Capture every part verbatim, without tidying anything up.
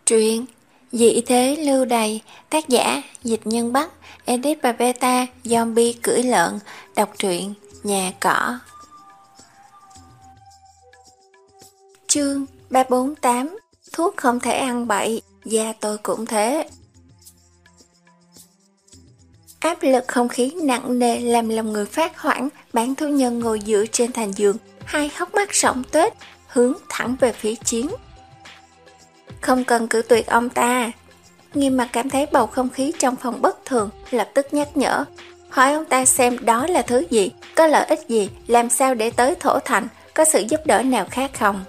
Truyện Dị thế lưu đày, tác giả Dịch Nhân Bắc, edit và beta Zombie cưỡi lợn. Đọc truyện Nhà cỏ. Chương ba trăm bốn mươi tám. Thuốc không thể ăn bậy, da tôi cũng thế. Áp lực không khí nặng nề làm lòng người phát hoảng. Bán thú nhân ngồi dựa trên thành giường, hai hốc mắt sọng tuếch, hướng thẳng về phía Chiến. Không cần cự tuyệt ông ta. Nghiêm mặt cảm thấy bầu không khí trong phòng bất thường, lập tức nhắc nhở, hỏi ông ta xem đó là thứ gì, có lợi ích gì, làm sao để tới Thổ Thành, có sự giúp đỡ nào khác không.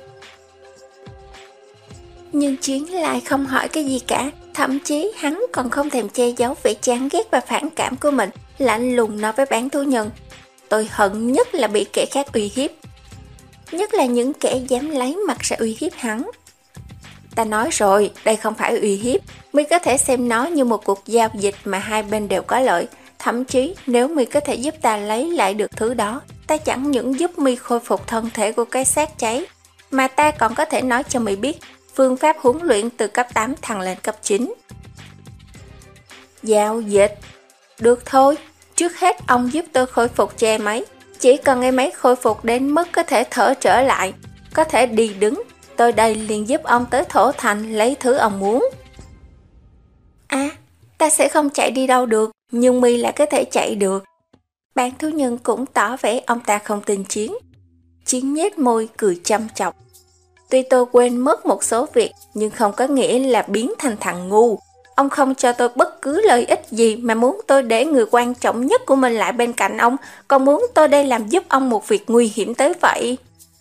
Nhưng Chiến lại không hỏi cái gì cả, thậm chí hắn còn không thèm che giấu vẻ chán ghét và phản cảm của mình, lạnh lùng nói với bán thú nhân, tôi hận nhất là bị kẻ khác uy hiếp, nhất là những kẻ dám lấy mặt ra uy hiếp hắn. Ta nói rồi, đây không phải uy hiếp, mi có thể xem nó như một cuộc giao dịch mà hai bên đều có lợi. Thậm chí nếu mi có thể giúp ta lấy lại được thứ đó, ta chẳng những giúp mi khôi phục thân thể của cái xác cháy, mà ta còn có thể nói cho mi biết phương pháp huấn luyện từ cấp tám thăng lên cấp chín. Giao dịch? Được thôi, trước hết ông giúp tôi khôi phục cho em ấy. Chỉ cần em ấy khôi phục đến mức có thể thở trở lại, có thể đi đứng, tôi đây liền giúp ông tới Thổ Thành lấy thứ ông muốn. À, ta sẽ không chạy đi đâu được, nhưng mi lại có thể chạy được. Bán thú nhân cũng tỏ vẻ ông ta không tin Chiến. Chiến nhếch môi cười chăm chọc. Tuy tôi quên mất một số việc, nhưng không có nghĩa là biến thành thằng ngu. Ông không cho tôi bất cứ lợi ích gì mà muốn tôi để người quan trọng nhất của mình lại bên cạnh ông, còn muốn tôi đây làm giúp ông một việc nguy hiểm tới vậy.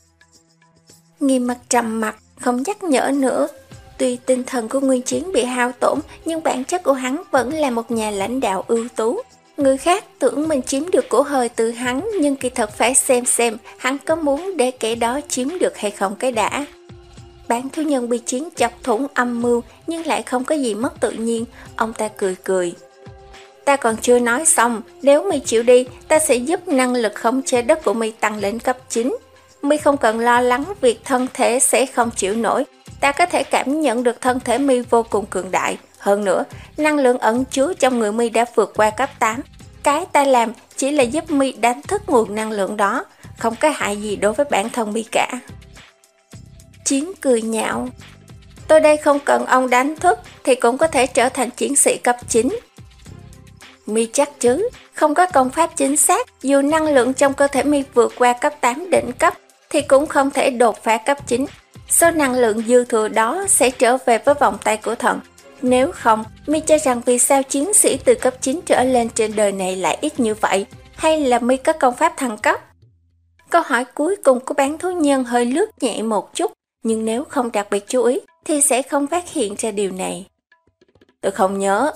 Nghiêm mặt trầm mặt, không nhắc nhở nữa. Tuy tinh thần của Nguyên Chiến bị hao tổn, nhưng bản chất của hắn vẫn là một nhà lãnh đạo ưu tú. Người khác tưởng mình chiếm được cổ hơi từ hắn, nhưng kỳ thật phải xem xem hắn có muốn để kẻ đó chiếm được hay không cái đã. Bán thú nhân bị Chiến chọc thủng âm mưu, nhưng lại không có gì mất tự nhiên. Ông ta cười cười. Ta còn chưa nói xong, nếu mi chịu đi, ta sẽ giúp năng lực khống chế đất của mi tăng lên cấp chín. Mi không cần lo lắng việc thân thể sẽ không chịu nổi. Ta có thể cảm nhận được thân thể mi vô cùng cường đại. Hơn nữa, năng lượng ẩn chứa trong người mi đã vượt qua cấp tám. Cái ta làm chỉ là giúp mi đánh thức nguồn năng lượng đó, không có hại gì đối với bản thân mi cả. Chiến cười nhạo. Tôi đây không cần ông đánh thức thì cũng có thể trở thành chiến sĩ cấp chín. Mi chắc chứ, không có công pháp chính xác, dù năng lượng trong cơ thể mi vượt qua cấp tám đỉnh cấp thì cũng không thể đột phá cấp chín. Số năng lượng dư thừa đó sẽ trở về với vòng tay của thần. Nếu không, mi cho rằng vì sao chiến sĩ từ cấp chín trở lên trên đời này lại ít như vậy? Hay là mi có công pháp thăng cấp? Câu hỏi cuối cùng của bán thú nhân hơi lướt nhẹ một chút, nhưng nếu không đặc biệt chú ý thì sẽ không phát hiện ra điều này. Tôi không nhớ.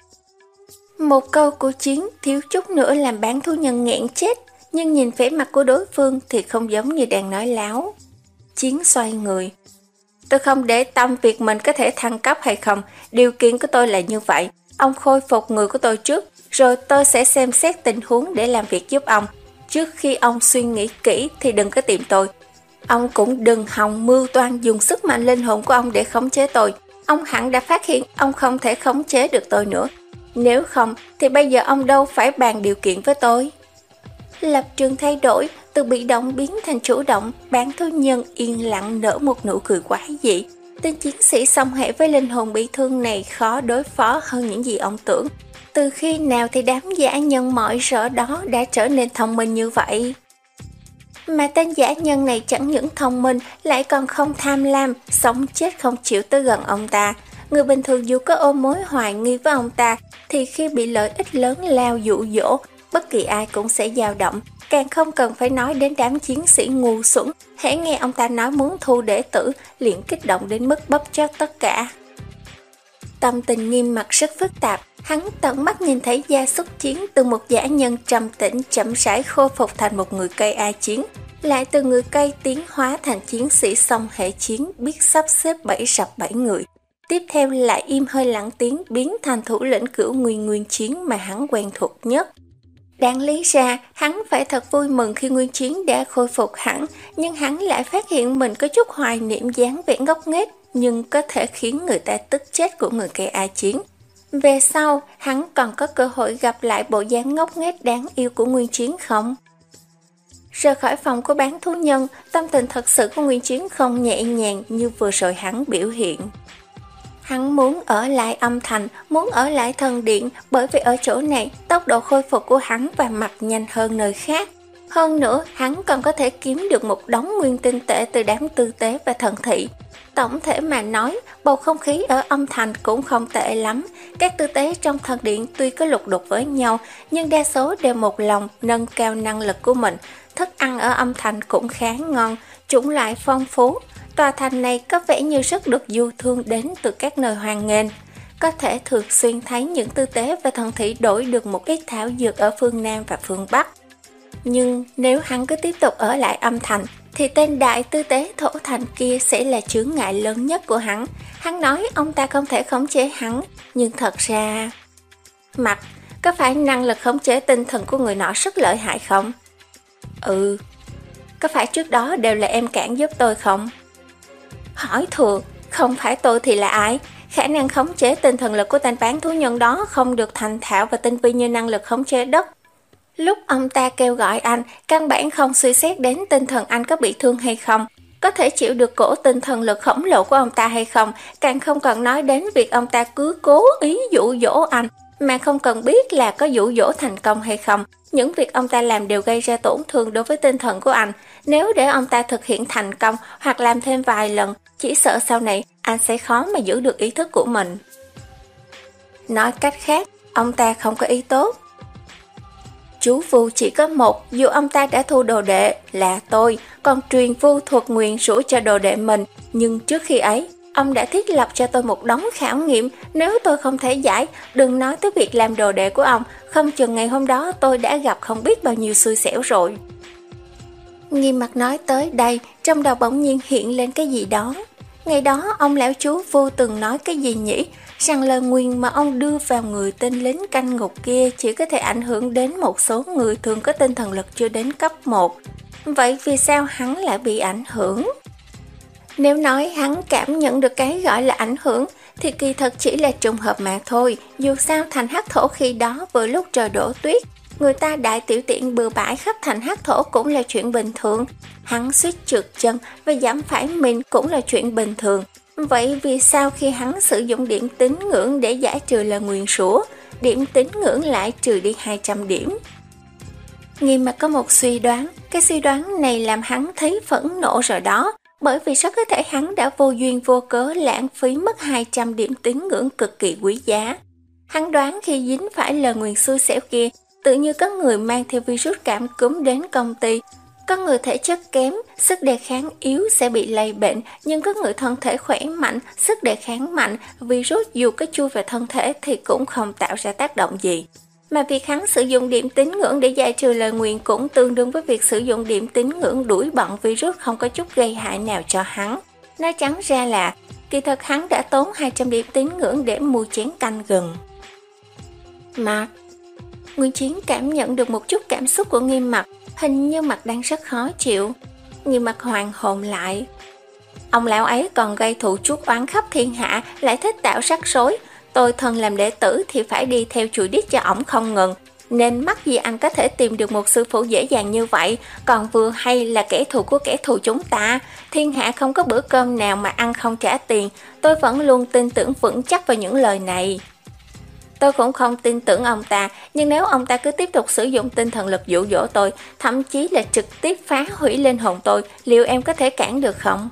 Một câu của Chiến thiếu chút nữa làm bán thú nhân nghẹn chết, nhưng nhìn vẻ mặt của đối phương thì không giống như đang nói láo. Chiến xoay người. Tôi không để tâm việc mình có thể thăng cấp hay không, điều kiện của tôi là như vậy. Ông khôi phục người của tôi trước, rồi tôi sẽ xem xét tình huống để làm việc giúp ông. Trước khi ông suy nghĩ kỹ thì đừng có tìm tôi. Ông cũng đừng hòng mưu toan dùng sức mạnh linh hồn của ông để khống chế tôi. Ông hẳn đã phát hiện ông không thể khống chế được tôi nữa. Nếu không thì bây giờ ông đâu phải bàn điều kiện với tôi. Lập trường thay đổi, từ bị động biến thành chủ động, bán thú nhân yên lặng nở một nụ cười quái dị. Tên chiến sĩ song hệ với linh hồn bị thương này khó đối phó hơn những gì ông tưởng. Từ khi nào thì đám giả nhân mọi rỡ đó đã trở nên thông minh như vậy? Mà tên giả nhân này chẳng những thông minh, lại còn không tham lam, sống chết không chịu tới gần ông ta. Người bình thường dù có ôm mối hoài nghi với ông ta, thì khi bị lợi ích lớn lao dụ dỗ, bất kỳ ai cũng sẽ dao động. Càng không cần phải nói đến đám chiến sĩ ngu xuẩn, hễ nghe ông ta nói muốn thu đệ tử, liền kích động đến mức bóp chót tất cả. Tâm tình Nghiêm mặt rất phức tạp, hắn tận mắt nhìn thấy gia súc Chiến từ một dã nhân trầm tĩnh chậm rãi khôi phục thành một người cây A chiến, lại từ người cây tiến hóa thành chiến sĩ song hệ chiến biết sắp xếp bảy sập bảy người. Tiếp theo lại im hơi lặng tiếng biến thành thủ lĩnh cửu nguyên nguyên chiến mà hắn quen thuộc nhất. Đáng lý ra, hắn phải thật vui mừng khi Nguyên Chiến đã khôi phục hẳn, nhưng hắn lại phát hiện mình có chút hoài niệm dáng vẻ ngốc nghếch, nhưng có thể khiến người ta tức chết của người cây A Chiến. Về sau, hắn còn có cơ hội gặp lại bộ dáng ngốc nghếch đáng yêu của Nguyên Chiến không? Rời khỏi phòng của bán thú nhân, tâm tình thật sự của Nguyên Chiến không nhẹ nhàng như vừa rồi hắn biểu hiện. Hắn muốn ở lại âm thành, muốn ở lại thần điện, bởi vì ở chỗ này tốc độ khôi phục của hắn và mặt nhanh hơn nơi khác. Hơn nữa, hắn còn có thể kiếm được một đống nguyên tinh tệ từ đám tư tế và thần thị. Tổng thể mà nói, bầu không khí ở âm thành cũng không tệ lắm. Các tư tế trong thần điện tuy có lục đục với nhau, nhưng đa số đều một lòng nâng cao năng lực của mình. Thức ăn ở âm thành cũng khá ngon, chủng loại phong phú. Tòa thành này có vẻ như rất được du thương đến từ các nơi hoang nghênh. Có thể thường xuyên thấy những tư tế và thần thị đổi được một ít thảo dược ở phương Nam và phương Bắc. Nhưng nếu hắn cứ tiếp tục ở lại âm thành, thì tên đại tư tế thổ thành kia sẽ là chướng ngại lớn nhất của hắn. Hắn nói ông ta không thể khống chế hắn, nhưng thật ra... Mặt, có phải năng lực khống chế tinh thần của người nọ rất lợi hại không? Ừ. Có phải trước đó đều là em cản giúp tôi không? Hỏi thừa, không phải tôi thì là ai? Khả năng khống chế tinh thần lực của tên bán thú nhân đó không được thành thạo và tinh vi như năng lực khống chế đất. Lúc ông ta kêu gọi anh, căn bản không suy xét đến tinh thần anh có bị thương hay không, có thể chịu được cổ tinh thần lực khổng lồ của ông ta hay không, càng không cần nói đến việc ông ta cứ cố ý dụ dỗ anh, mà không cần biết là có dụ dỗ thành công hay không. Những việc ông ta làm đều gây ra tổn thương đối với tinh thần của anh. Nếu để ông ta thực hiện thành công hoặc làm thêm vài lần, chỉ sợ sau này anh sẽ khó mà giữ được ý thức của mình. Nói cách khác, ông ta không có ý tốt. Chú Vu chỉ có một, dù ông ta đã thu đồ đệ là tôi, còn truyền vu thuật nguyền rủa cho đồ đệ mình. Nhưng trước khi ấy, ông đã thiết lập cho tôi một đống khảo nghiệm. Nếu tôi không thể giải, đừng nói tới việc làm đồ đệ của ông, không chừng ngày hôm đó tôi đã gặp không biết bao nhiêu xui xẻo rồi. Nghiêm mặt nói tới đây, trong đầu bỗng nhiên hiện lên cái gì đó. Ngày đó ông lão chú Vu từng nói cái gì nhỉ? Rằng lời nguyền mà ông đưa vào người tên lính canh ngục kia chỉ có thể ảnh hưởng đến một số người thường có tinh thần lực chưa đến cấp một. Vậy vì sao hắn lại bị ảnh hưởng? Nếu nói hắn cảm nhận được cái gọi là ảnh hưởng thì kỳ thật chỉ là trùng hợp mà thôi. Dù sao thành hắc thổ khi đó vừa lúc trời đổ tuyết, người ta đại tiểu tiện bừa bãi khắp thành hắc thổ cũng là chuyện bình thường. Hắn suýt trượt chân và giảm phải mình cũng là chuyện bình thường. Vậy vì sao khi hắn sử dụng điểm tín ngưỡng để giải trừ lời nguyền rủa, điểm tín ngưỡng lại trừ đi hai trăm điểm? Nghiêm mặt có một suy đoán, cái suy đoán này làm hắn thấy phẫn nộ rồi đó, bởi vì rất có thể hắn đã vô duyên vô cớ lãng phí mất hai trăm điểm tín ngưỡng cực kỳ quý giá. Hắn đoán khi dính phải lời nguyền xui xẻo kia, tự như có người mang theo virus cảm cúm đến công ty. Có người thể chất kém, sức đề kháng yếu sẽ bị lây bệnh, nhưng có người thân thể khỏe mạnh, sức đề kháng mạnh, virus dù có chui vào thân thể thì cũng không tạo ra tác động gì. Mà việc hắn sử dụng điểm tín ngưỡng để giải trừ lời nguyền cũng tương đương với việc sử dụng điểm tín ngưỡng đuổi bận virus không có chút gây hại nào cho hắn. Nói trắng ra là, kỳ thật hắn đã tốn hai trăm điểm tín ngưỡng để mua chén canh gừng. Mặt Nguyên Chiến cảm nhận được một chút cảm xúc của Nghiêm Mặt, hình như Mặt đang rất khó chịu. Nghiêm Mặt hoàn hồn lại. Ông lão ấy còn gây thù chuốc oán khắp thiên hạ, lại thích tạo rắc rối. Tôi thân làm đệ tử thì phải đi theo chùi đít cho ổng không ngừng, nên mắc gì anh có thể tìm được một sư phụ dễ dàng như vậy, còn vừa hay là kẻ thù của kẻ thù chúng ta. Thiên hạ không có bữa cơm nào mà ăn không trả tiền, tôi vẫn luôn tin tưởng vững chắc vào những lời này. Tôi cũng không tin tưởng ông ta, nhưng nếu ông ta cứ tiếp tục sử dụng tinh thần lực dụ dỗ tôi, thậm chí là trực tiếp phá hủy linh hồn tôi, liệu em có thể cản được không?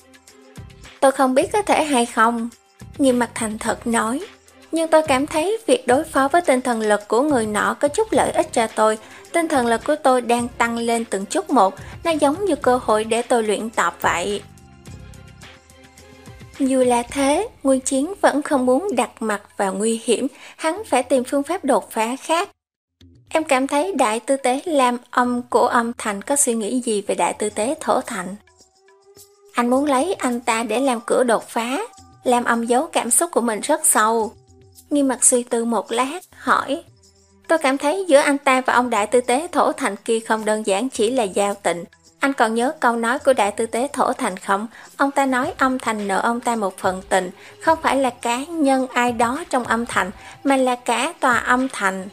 Tôi không biết có thể hay không, Nghiêm Mặt thành thật nói. Nhưng tôi cảm thấy việc đối phó với tinh thần lực của người nọ có chút lợi ích cho tôi. Tinh thần lực của tôi đang tăng lên từng chút một, nó giống như cơ hội để tôi luyện tập vậy. Dù là thế, Nguyên Chiến vẫn không muốn đặt mặt vào nguy hiểm, hắn phải tìm phương pháp đột phá khác. Em cảm thấy đại tư tế Lam Âm của âm thành có suy nghĩ gì về đại tư tế Thổ thành? Anh muốn lấy anh ta để làm cửa đột phá. Lam Âm giấu cảm xúc của mình rất sâu. Nghiêm Mặt suy tư một lát, hỏi. Tôi cảm thấy giữa anh ta và ông đại tư tế Thổ Thành kia không đơn giản chỉ là giao tình. Anh còn nhớ câu nói của đại tư tế Thổ Thành không? Ông ta nói âm thành nợ ông ta một phần tình, không phải là cá nhân ai đó trong âm thành, mà là cả tòa âm thành.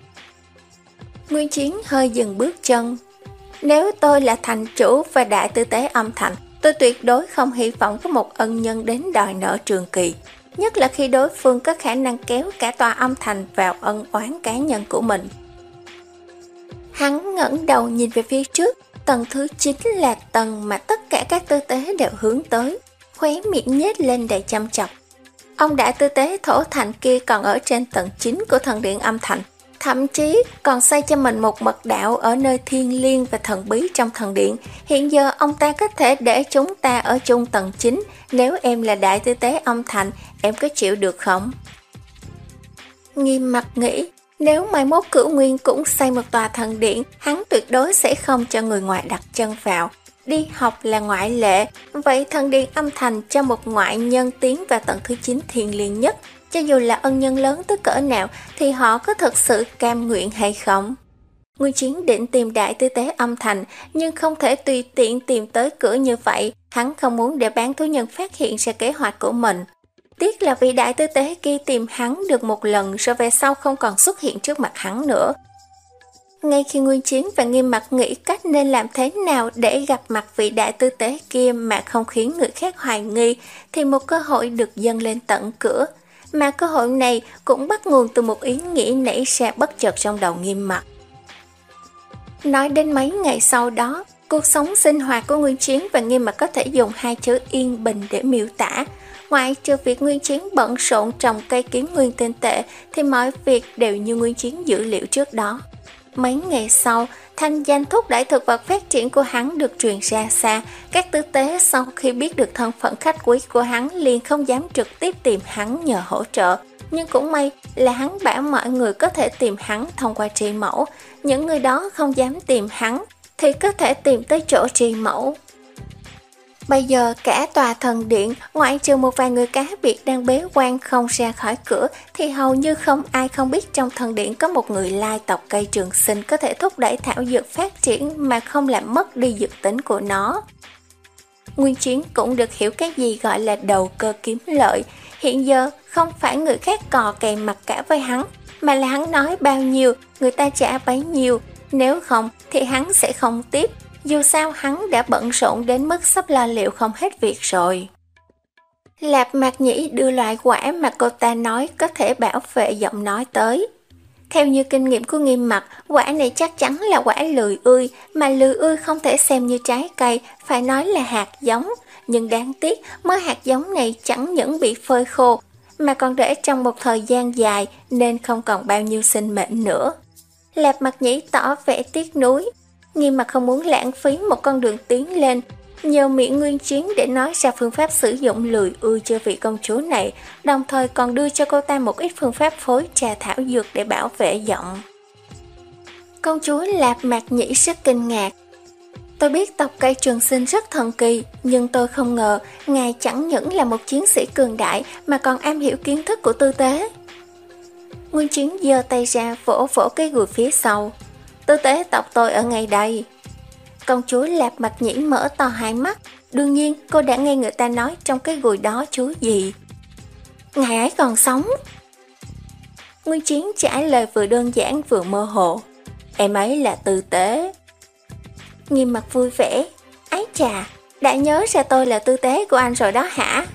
Nguyên Chiến hơi dừng bước chân. Nếu tôi là thành chủ và đại tư tế âm thành, tôi tuyệt đối không hy vọng có một ân nhân đến đòi nợ trường kỳ. Nhất là khi đối phương có khả năng kéo cả tòa âm thành vào ân oán cá nhân của mình. Hắn ngẩng đầu nhìn về phía trước, tầng thứ chín là tầng mà tất cả các tư tế đều hướng tới, khóe miệng nhếch lên đầy chăm chọc. Ông đại tư tế Thổ Thành kia còn ở trên tầng chín của thần điện âm thành, thậm chí còn xây cho mình một mật đạo ở nơi thiêng liêng và thần bí trong thần điện. Hiện giờ ông ta có thể để chúng ta ở chung tầng chín, nếu em là đại tư tế âm thành, em có chịu được không? Nghiêm mặt nghĩ, nếu mai mốt Cửu Nguyên cũng xây một tòa thần điện, hắn tuyệt đối sẽ không cho người ngoài đặt chân vào. Đi học là ngoại lệ, vậy thần điện âm thành cho một ngoại nhân tiến vào tầng thứ chín thiêng liêng nhất, cho dù là ân nhân lớn tới cỡ nào thì họ có thực sự cam nguyện hay không? Nguyên Chiến định tìm đại tư tế âm thành, nhưng không thể tùy tiện tìm tới cửa như vậy. Hắn không muốn để bán thú nhân phát hiện ra kế hoạch của mình. Tiếc là vị đại tư tế kia tìm hắn được một lần rồi về sau không còn xuất hiện trước mặt hắn nữa. Ngay khi Nguyên Chiến và Nghiêm Mặc nghĩ cách nên làm thế nào để gặp mặt vị đại tư tế kia mà không khiến người khác hoài nghi, thì một cơ hội được dâng lên tận cửa. Mà cơ hội này cũng bắt nguồn từ một ý nghĩ nảy ra bất chợt trong đầu Nghiêm Mặc. Nói đến mấy ngày sau đó, cuộc sống sinh hoạt của Nguyên Chiến và Nghiêm Mặc có thể dùng hai chữ yên bình để miêu tả. Ngoại trừ việc Nguyên Chiến bận rộn trồng cây kiếm nguyên tinh tệ thì mọi việc đều như Nguyên Chiến dự liệu trước đó. Mấy ngày sau, thanh danh thúc đẩy thực vật phát triển của hắn được truyền ra xa. Các tư tế sau khi biết được thân phận khách quý của hắn liền không dám trực tiếp tìm hắn nhờ hỗ trợ. Nhưng cũng may là hắn bảo mọi người có thể tìm hắn thông qua Tri Mẫu. Những người đó không dám tìm hắn thì có thể tìm tới chỗ Tri Mẫu. Bây giờ cả tòa thần điện, ngoại trừ một vài người cá biệt đang bế quan không ra khỏi cửa, thì hầu như không ai không biết trong thần điện có một người lai tộc cây trường sinh có thể thúc đẩy thảo dược phát triển mà không làm mất đi dược tính của nó. Nguyên Chiến cũng được hiểu cái gì gọi là đầu cơ kiếm lợi. Hiện giờ không phải người khác cò kè mặt cả với hắn, mà là hắn nói bao nhiêu, người ta trả bấy nhiêu. Nếu không thì hắn sẽ không tiếp. Dù sao hắn đã bận rộn đến mức sắp lo liệu không hết việc rồi. Lạp Mạc Nhĩ đưa loại quả mà cô ta nói có thể bảo vệ giọng nói tới. Theo như kinh nghiệm của Nghiêm Mặc, quả này chắc chắn là quả lười ươi, mà lười ươi không thể xem như trái cây, phải nói là hạt giống. Nhưng đáng tiếc, mớ hạt giống này chẳng những bị phơi khô, mà còn để trong một thời gian dài nên không còn bao nhiêu sinh mệnh nữa. Lạp Mạc Nhĩ tỏ vẻ tiếc nuối. Nghiêm Mặc không muốn lãng phí một con đường tiến lên, nhờ miệng Nguyên Chiến để nói ra phương pháp sử dụng lười ươi cho vị công chúa này, đồng thời còn đưa cho cô ta một ít phương pháp phối trà thảo dược để bảo vệ giọng. Công chúa Lạp Mạc Nhĩ rất kinh ngạc. Tôi biết tộc cây trường sinh rất thần kỳ, nhưng tôi không ngờ ngài chẳng những là một chiến sĩ cường đại mà còn am hiểu kiến thức của tư tế. Nguyên Chiến giơ tay ra vỗ vỗ cái gùi phía sau. Tư tế tộc tôi ở ngay đây. Công chúa Lạp Mạc Nhĩ mở to hai mắt. Đương nhiên cô đã nghe người ta nói trong cái gùi đó chú gì. Ngài ấy còn sống. Nguyên Chiến trả lời vừa đơn giản vừa mơ hồ. Em ấy là tư tế. Nghiêm Mặc vui vẻ. Ái chà, đã nhớ ra tôi là tư tế của anh rồi đó hả?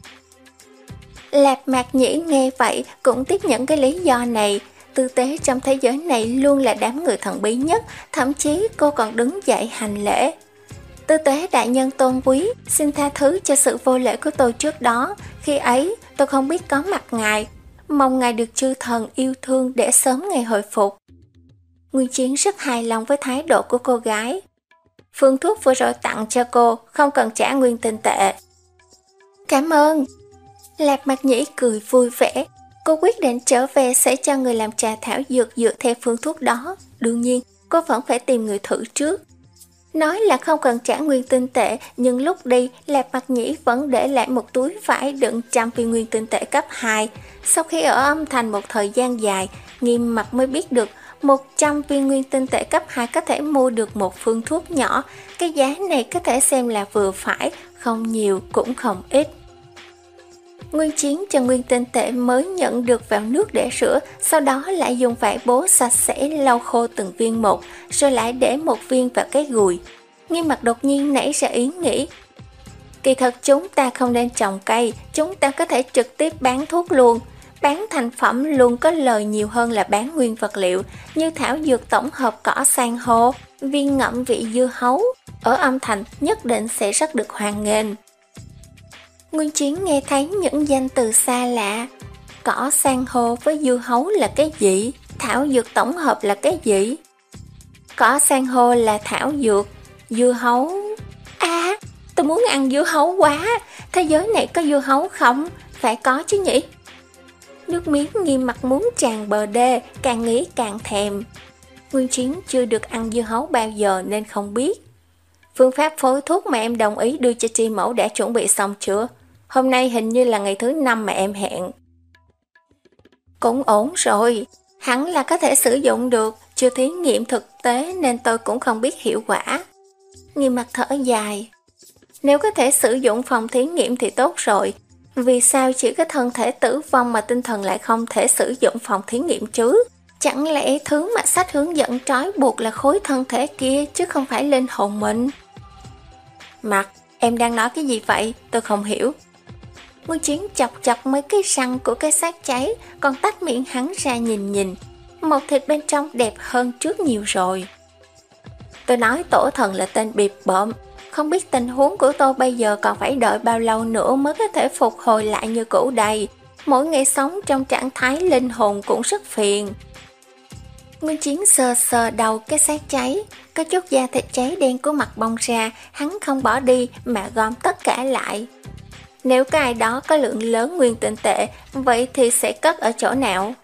Lạp Mạc Nhĩ nghe vậy cũng tiếp nhận cái lý do này. Tư tế trong thế giới này luôn là đám người thần bí nhất, thậm chí cô còn đứng dậy hành lễ. Tư tế đại nhân tôn quý, xin tha thứ cho sự vô lễ của tôi trước đó. Khi ấy tôi không biết có mặt ngài, mong ngài được chư thần yêu thương để sớm ngày hồi phục. Nguyên Chiến rất hài lòng với thái độ của cô gái. Phương thuốc vừa rồi tặng cho cô, không cần trả nguyên tinh tệ. Cảm ơn. Lạp Mạc Nhĩ cười vui vẻ. Cô quyết định trở về sẽ cho người làm trà thảo dược dựa theo phương thuốc đó. Đương nhiên, cô vẫn phải tìm người thử trước. Nói là không cần trả nguyên tinh tệ, nhưng lúc đi, Lạc Mặc Nhĩ vẫn để lại một túi vải đựng trăm viên nguyên tinh tệ cấp hai. Sau khi ở âm thành một thời gian dài, Nghiêm Mặc mới biết được một trăm viên nguyên tinh tệ cấp hai có thể mua được một phương thuốc nhỏ. Cái giá này có thể xem là vừa phải, không nhiều cũng không ít. Nguyên Chiến cho nguyên tinh tệ mới nhận được vào nước để rửa, sau đó lại dùng vải bố sạch sẽ lau khô từng viên một, rồi lại để một viên vào cái gùi. Nghiêm Mặc đột nhiên nảy ra ý nghĩ, kỳ thật chúng ta không nên trồng cây, chúng ta có thể trực tiếp bán thuốc luôn. Bán thành phẩm luôn có lời nhiều hơn là bán nguyên vật liệu, như thảo dược tổng hợp cỏ san hô, viên ngậm vị dưa hấu. Ở âm thành nhất định sẽ rất được hoan nghênh. Nguyên Chiến nghe thấy những danh từ xa lạ. Cỏ san hô với dưa hấu là cái gì? Thảo dược tổng hợp là cái gì? Cỏ san hô là thảo dược, dưa hấu... À, tôi muốn ăn dưa hấu quá. Thế giới này có dưa hấu không? Phải có chứ nhỉ? Nước miếng Nghiêm Mặc muốn tràn bờ đê, càng nghĩ càng thèm. Nguyên Chiến chưa được ăn dưa hấu bao giờ nên không biết. Phương pháp phối thuốc mà em đồng ý đưa cho Tri Mẫu đã chuẩn bị xong chưa? Hôm nay hình như là ngày thứ năm mà em hẹn. Cũng ổn rồi, hẳn là có thể sử dụng được, chưa thí nghiệm thực tế nên tôi cũng không biết hiệu quả. Nghiêm Mặc thở dài. Nếu có thể sử dụng phòng thí nghiệm thì tốt rồi. Vì sao chỉ có thân thể tử vong mà tinh thần lại không thể sử dụng phòng thí nghiệm chứ? Chẳng lẽ thứ mà sách hướng dẫn trói buộc là khối thân thể kia chứ không phải linh hồn mình? Mặc, em đang nói cái gì vậy? Tôi không hiểu. Nguyên Chiến chọc chọc mấy cái răng của cái xác cháy, còn tách miệng hắn ra nhìn nhìn. Màu thịt bên trong đẹp hơn trước nhiều rồi. Tôi nói tổ thần là tên bịp bợm. Không biết tình huống của tôi bây giờ còn phải đợi bao lâu nữa mới có thể phục hồi lại như cũ đây. Mỗi ngày sống trong trạng thái linh hồn cũng rất phiền. Nguyên Chiến sờ sờ đầu cái xác cháy, có chút da thịt cháy đen của mặt bong ra, hắn không bỏ đi mà gom tất cả lại. Nếu cái ai đó có lượng lớn nguyên tinh tệ, vậy thì sẽ cất ở chỗ nào?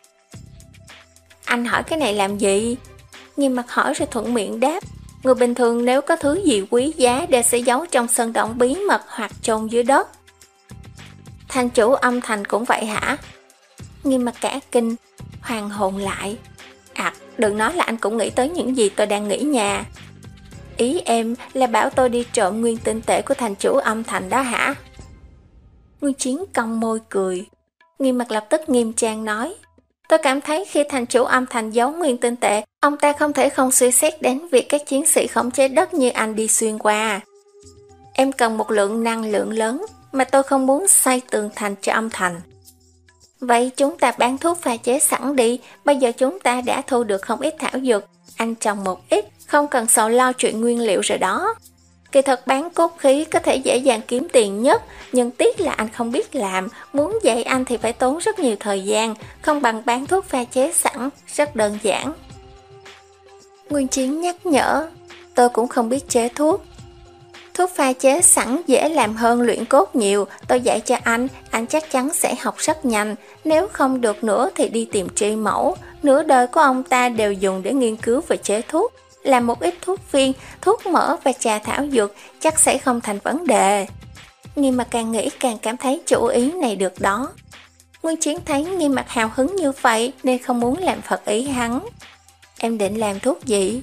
Anh hỏi cái này làm gì? Nghiêm Mặc hỏi rồi thuận miệng đáp. Người bình thường nếu có thứ gì quý giá đều sẽ giấu trong sân động bí mật hoặc chôn dưới đất. Thành chủ âm thành cũng vậy hả? Nghiêm Mặc cả kinh, hoàn hồn lại. À, đừng nói là anh cũng nghĩ tới những gì tôi đang nghĩ nha. Ý em là bảo tôi đi trộm nguyên tinh tệ của thành chủ âm thành đó hả? Nguyên Chiến cong môi cười. Nghiêm Mặc lập tức nghiêm trang nói. Tôi cảm thấy khi thành chủ âm thành giấu nguyên tinh tệ, ông ta không thể không suy xét đến việc các chiến sĩ khống chế đất như anh đi xuyên qua. Em cần một lượng năng lượng lớn, mà tôi không muốn xây tường thành cho âm thành. Vậy chúng ta bán thuốc pha chế sẵn đi, bây giờ chúng ta đã thu được không ít thảo dược, anh trồng một ít, không cần sợ lo chuyện nguyên liệu rồi đó. Kỳ thật bán cốt khí có thể dễ dàng kiếm tiền nhất, nhưng tiếc là anh không biết làm, muốn dạy anh thì phải tốn rất nhiều thời gian, không bằng bán thuốc pha chế sẵn, rất đơn giản. Nguyên Chiến nhắc nhở, tôi cũng không biết chế thuốc. Thuốc pha chế sẵn dễ làm hơn luyện cốt nhiều, tôi dạy cho anh, anh chắc chắn sẽ học rất nhanh, nếu không được nữa thì đi tìm Tri Mẫu, nửa đời của ông ta đều dùng để nghiên cứu về chế thuốc. Làm một ít thuốc viên, thuốc mỡ và trà thảo dược chắc sẽ không thành vấn đề. Nghiêm Mặc càng nghĩ càng cảm thấy chủ ý này được đó. Nguyên Chiến thấy Nghiêm Mặc hào hứng như vậy nên không muốn làm phật ý hắn. Em định làm thuốc gì?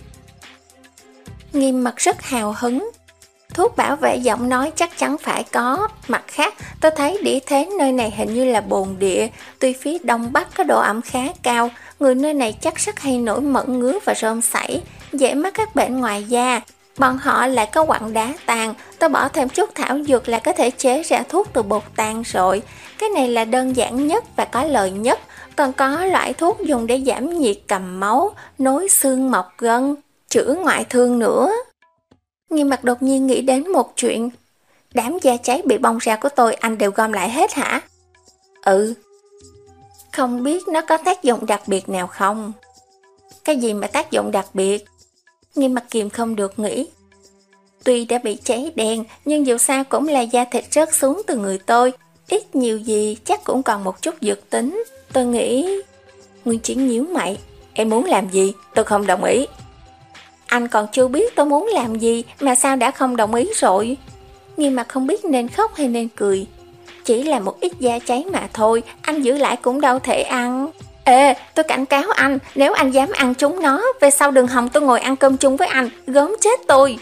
Nghiêm Mặc rất hào hứng. Thuốc bảo vệ giọng nói chắc chắn phải có. Mặt khác, tôi thấy địa thế nơi này hình như là bồn địa, tuy phía đông bắc có độ ẩm khá cao, người nơi này chắc rất hay nổi mẩn ngứa và rôm sảy, dễ mắc các bệnh ngoài da. Bọn họ lại có quặng đá tàn, tôi bỏ thêm chút thảo dược là có thể chế ra thuốc từ bột tàn rồi. Cái này là đơn giản nhất và có lợi nhất, còn có loại thuốc dùng để giảm nhiệt cầm máu, nối xương mọc gân, chữa ngoại thương nữa. Nghiêm Mặc đột nhiên nghĩ đến một chuyện. Đám da cháy bị bong ra của tôi anh đều gom lại hết hả? Ừ. Không biết nó có tác dụng đặc biệt nào không? Cái gì mà tác dụng đặc biệt? Nghiêm Mặc kìm không được nghĩ. Tuy đã bị cháy đen, nhưng dù sao cũng là da thịt rớt xuống từ người tôi. Ít nhiều gì chắc cũng còn một chút dược tính. Tôi nghĩ... Nguyên Chiến nhíu mày. Em muốn làm gì? Tôi không đồng ý. anh còn chưa biết tôi muốn làm gì mà sao đã không đồng ý rồi. Nghiêm Mặt không biết nên khóc hay nên cười. Chỉ là một ít da cháy mà thôi, anh giữ lại cũng đâu thể ăn. Ê, tôi cảnh cáo anh, nếu anh dám ăn chúng nó, về sau đừng hòng tôi ngồi ăn cơm chung với anh, gớm chết tôi.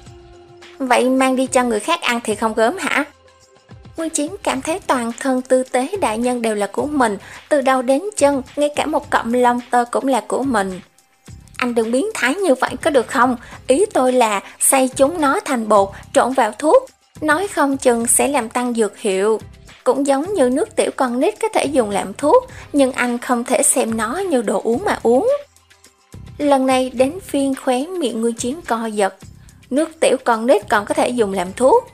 Vậy mang đi cho người khác ăn thì không gớm hả? Nguyên Chiến cảm thấy toàn thân tư tế đại nhân đều là của mình, từ đầu đến chân, ngay cả một cọng lông tơ cũng là của mình. Anh đừng biến thái như vậy có được không? Ý tôi là xay chúng nó thành bột, trộn vào thuốc, nói không chừng sẽ làm tăng dược hiệu. Cũng giống như nước tiểu con nít có thể dùng làm thuốc, nhưng anh không thể xem nó như đồ uống mà uống. Lần này đến phiên khóe miệng Nguyên Chiến co giật. Nước tiểu con nít còn có thể dùng làm thuốc?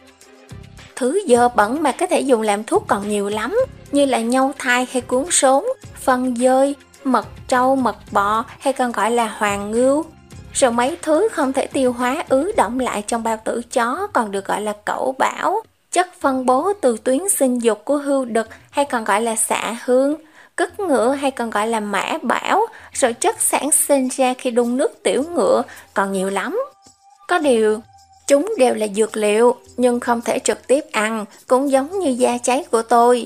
Thứ dơ bẩn mà có thể dùng làm thuốc còn nhiều lắm, như là nhâu thai hay cuốn sốn, phân dơi, mật trâu, mật bò hay còn gọi là hoàng ngưu. Rồi mấy thứ không thể tiêu hóa ứ đọng lại trong bao tử chó còn được gọi là cẩu bảo, chất phân bố từ tuyến sinh dục của hươu đực hay còn gọi là xạ hương, cứt ngựa hay còn gọi là mã bảo, rồi chất sản sinh ra khi đun nước tiểu ngựa còn nhiều lắm. Có điều, chúng đều là dược liệu nhưng không thể trực tiếp ăn, cũng giống như da cháy của tôi.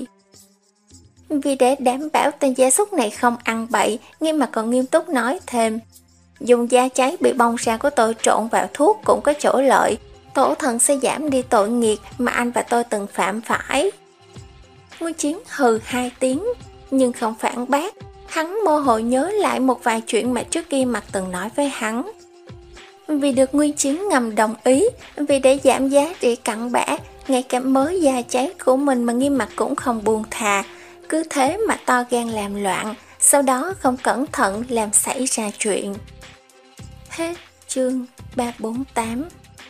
Vì để đảm bảo tên gia súc này không ăn bậy, Nghiêm Mặt còn nghiêm túc nói thêm. Dùng da cháy bị bong ra của tôi trộn vào thuốc cũng có chỗ lợi, tổ thần sẽ giảm đi tội nghiệt mà anh và tôi từng phạm phải. Nguyên Chiến hừ hai tiếng, nhưng không phản bác. Hắn mơ hồ nhớ lại một vài chuyện mà trước kia Mặt từng nói với hắn. Vì được Nguyên Chiến ngầm đồng ý, vì để giảm giá trị cặn bã, ngay cả mới da cháy của mình mà Nghiêm Mặt cũng không buông thà. Cứ thế mà to gan làm loạn, sau đó không cẩn thận làm xảy ra chuyện. Hết chương ba bốn tám.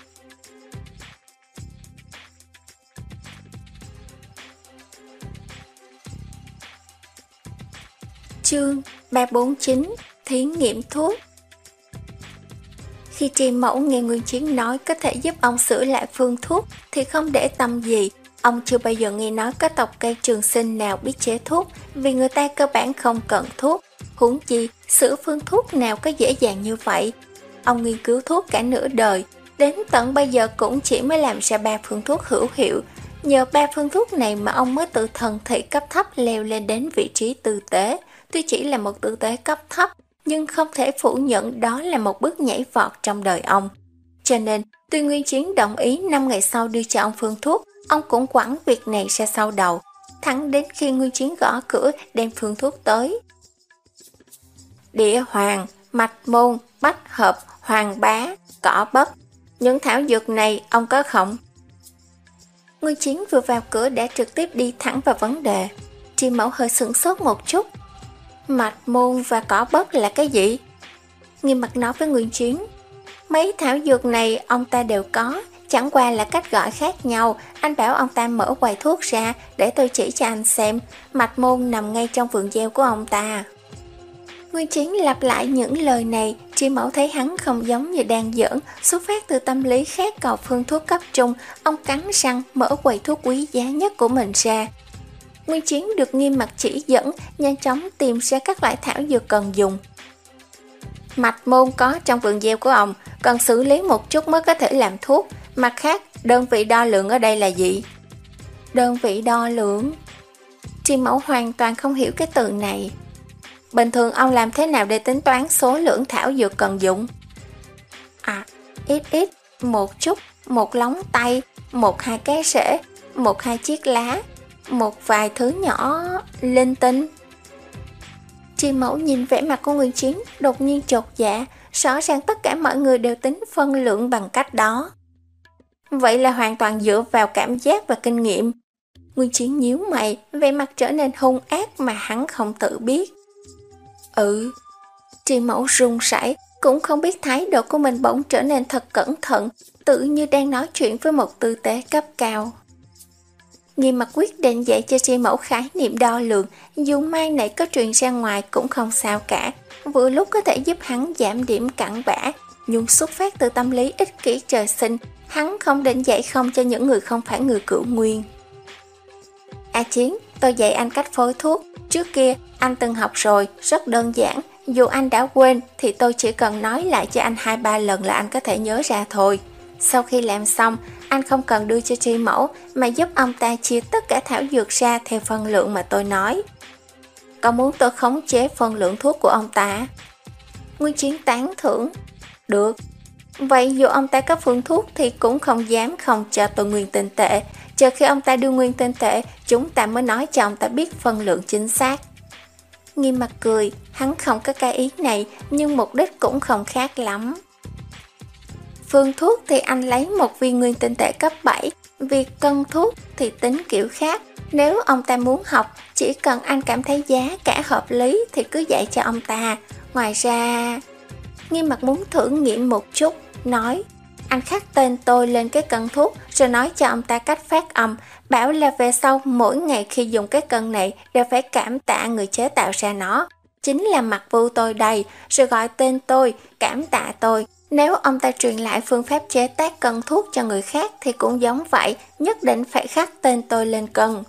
Chương ba bốn chín. Thí nghiệm thuốc. Khi Tri Mẫu nghe Nguyên Chiến nói có thể giúp ông sửa lại phương thuốc thì không để tâm gì. Ông chưa bao giờ nghe nói có tộc cây trường sinh nào biết chế thuốc, vì người ta cơ bản không cần thuốc. Huống chi, sửa phương thuốc nào có dễ dàng như vậy. Ông nghiên cứu thuốc cả nửa đời, đến tận bây giờ cũng chỉ mới làm ra ba phương thuốc hữu hiệu. Nhờ ba phương thuốc này mà ông mới từ thần thị cấp thấp leo lên đến vị trí tư tế. Tuy chỉ là một tư tế cấp thấp, nhưng không thể phủ nhận đó là một bước nhảy vọt trong đời ông. Cho nên, tuy Nguyên Chiến đồng ý năm ngày sau đưa cho ông phương thuốc, ông cũng quẳng việc này ra sau đầu, thẳng đến khi Nguyên Chiến gõ cửa đem phương thuốc tới. Địa hoàng, mạch môn, bách hợp, hoàng bá, cỏ bất. Những thảo dược này ông có không? Nguyên Chiến vừa vào cửa đã trực tiếp đi thẳng vào vấn đề. Tri Mẫu hơi sửng sốt một chút. Mạch môn và cỏ bất là cái gì? Nghiêm Mặt nói với Nguyên Chiến. Mấy thảo dược này ông ta đều có, chẳng qua là cách gọi khác nhau. Anh bảo ông ta mở quầy thuốc ra để tôi chỉ cho anh xem. Mạch môn nằm ngay trong vườn gieo của ông ta. Nguyên Chiến lặp lại những lời này. Tri Mẫu thấy hắn không giống như đang giỡn, xuất phát từ tâm lý khát cầu phương thuốc cấp trung. Ông cắn răng mở quầy thuốc quý giá nhất của mình ra. Nguyên Chiến được Nghiêm Mặt chỉ dẫn, nhanh chóng tìm ra các loại thảo dược cần dùng. Mạch môn có trong vườn gieo của ông, cần xử lý một chút mới có thể làm thuốc. Mặt khác, đơn vị đo lượng ở đây là gì? Đơn vị đo lượng? Tri Mẫu hoàn toàn không hiểu cái từ này. Bình thường ông làm thế nào để tính toán số lượng thảo dược cần dùng? À, ít ít, một chút, một lóng tay, một hai cái rễ, một hai chiếc lá, một vài thứ nhỏ linh tinh. Tri Mẫu nhìn vẻ mặt của Nguyên Chiến, đột nhiên chột dạ, rõ ràng tất cả mọi người đều tính phân lượng bằng cách đó. Vậy là hoàn toàn dựa vào cảm giác và kinh nghiệm. Nguyên Chiến nhíu mày, vẻ mặt trở nên hung ác mà hắn không tự biết. Ừ. Tri Mẫu run rẩy, cũng không biết thái độ của mình bỗng trở nên thật cẩn thận, tự như đang nói chuyện với một tư tế cấp cao. Nghiêm Mặt quyết định dạy cho Tri Mẫu khái niệm đo lường, dù mai này có truyền ra ngoài cũng không sao cả, vừa lúc có thể giúp hắn giảm điểm cặn bã. Nhưng xuất phát từ tâm lý ích kỷ trời sinh, hắn không định dạy không cho những người không phải người cửu nguyên. A Chiến, tôi dạy anh cách phối thuốc, trước kia anh từng học rồi, rất đơn giản, Dù anh đã quên thì tôi chỉ cần nói lại cho anh hai ba lần là anh có thể nhớ ra thôi. Sau khi làm xong, anh không cần đưa cho tri mẫu mà giúp ông ta chia tất cả thảo dược ra theo phân lượng mà tôi nói. Có muốn tôi khống chế phân lượng thuốc của ông ta? Nguyên Chiến tán thưởng. Được. Vậy dù ông ta có phương thuốc thì cũng không dám không cho tôi nguyên tinh tệ. Chờ khi ông ta đưa nguyên tinh tệ, chúng ta mới nói cho ông ta biết phân lượng chính xác. Nghiêm mặt cười, hắn không có cái ý này, nhưng mục đích cũng không khác lắm. Phương thuốc thì anh lấy một viên nguyên tinh tệ cấp bảy, việc cân thuốc thì tính kiểu khác. Nếu ông ta muốn học, chỉ cần anh cảm thấy giá cả hợp lý thì cứ dạy cho ông ta. Ngoài ra... Nghiêm mặt muốn thử nghiệm một chút, nói: anh khắc tên tôi lên cái cân thuốc rồi nói cho ông ta cách phát âm, bảo là về sau mỗi ngày khi dùng cái cân này đều phải cảm tạ người chế tạo ra nó. Chính là Mặc Vu tôi đây, rồi gọi tên tôi, cảm tạ tôi. Nếu ông ta truyền lại phương pháp chế tác cân thuốc cho người khác thì cũng giống vậy, nhất định phải khắc tên tôi lên cân.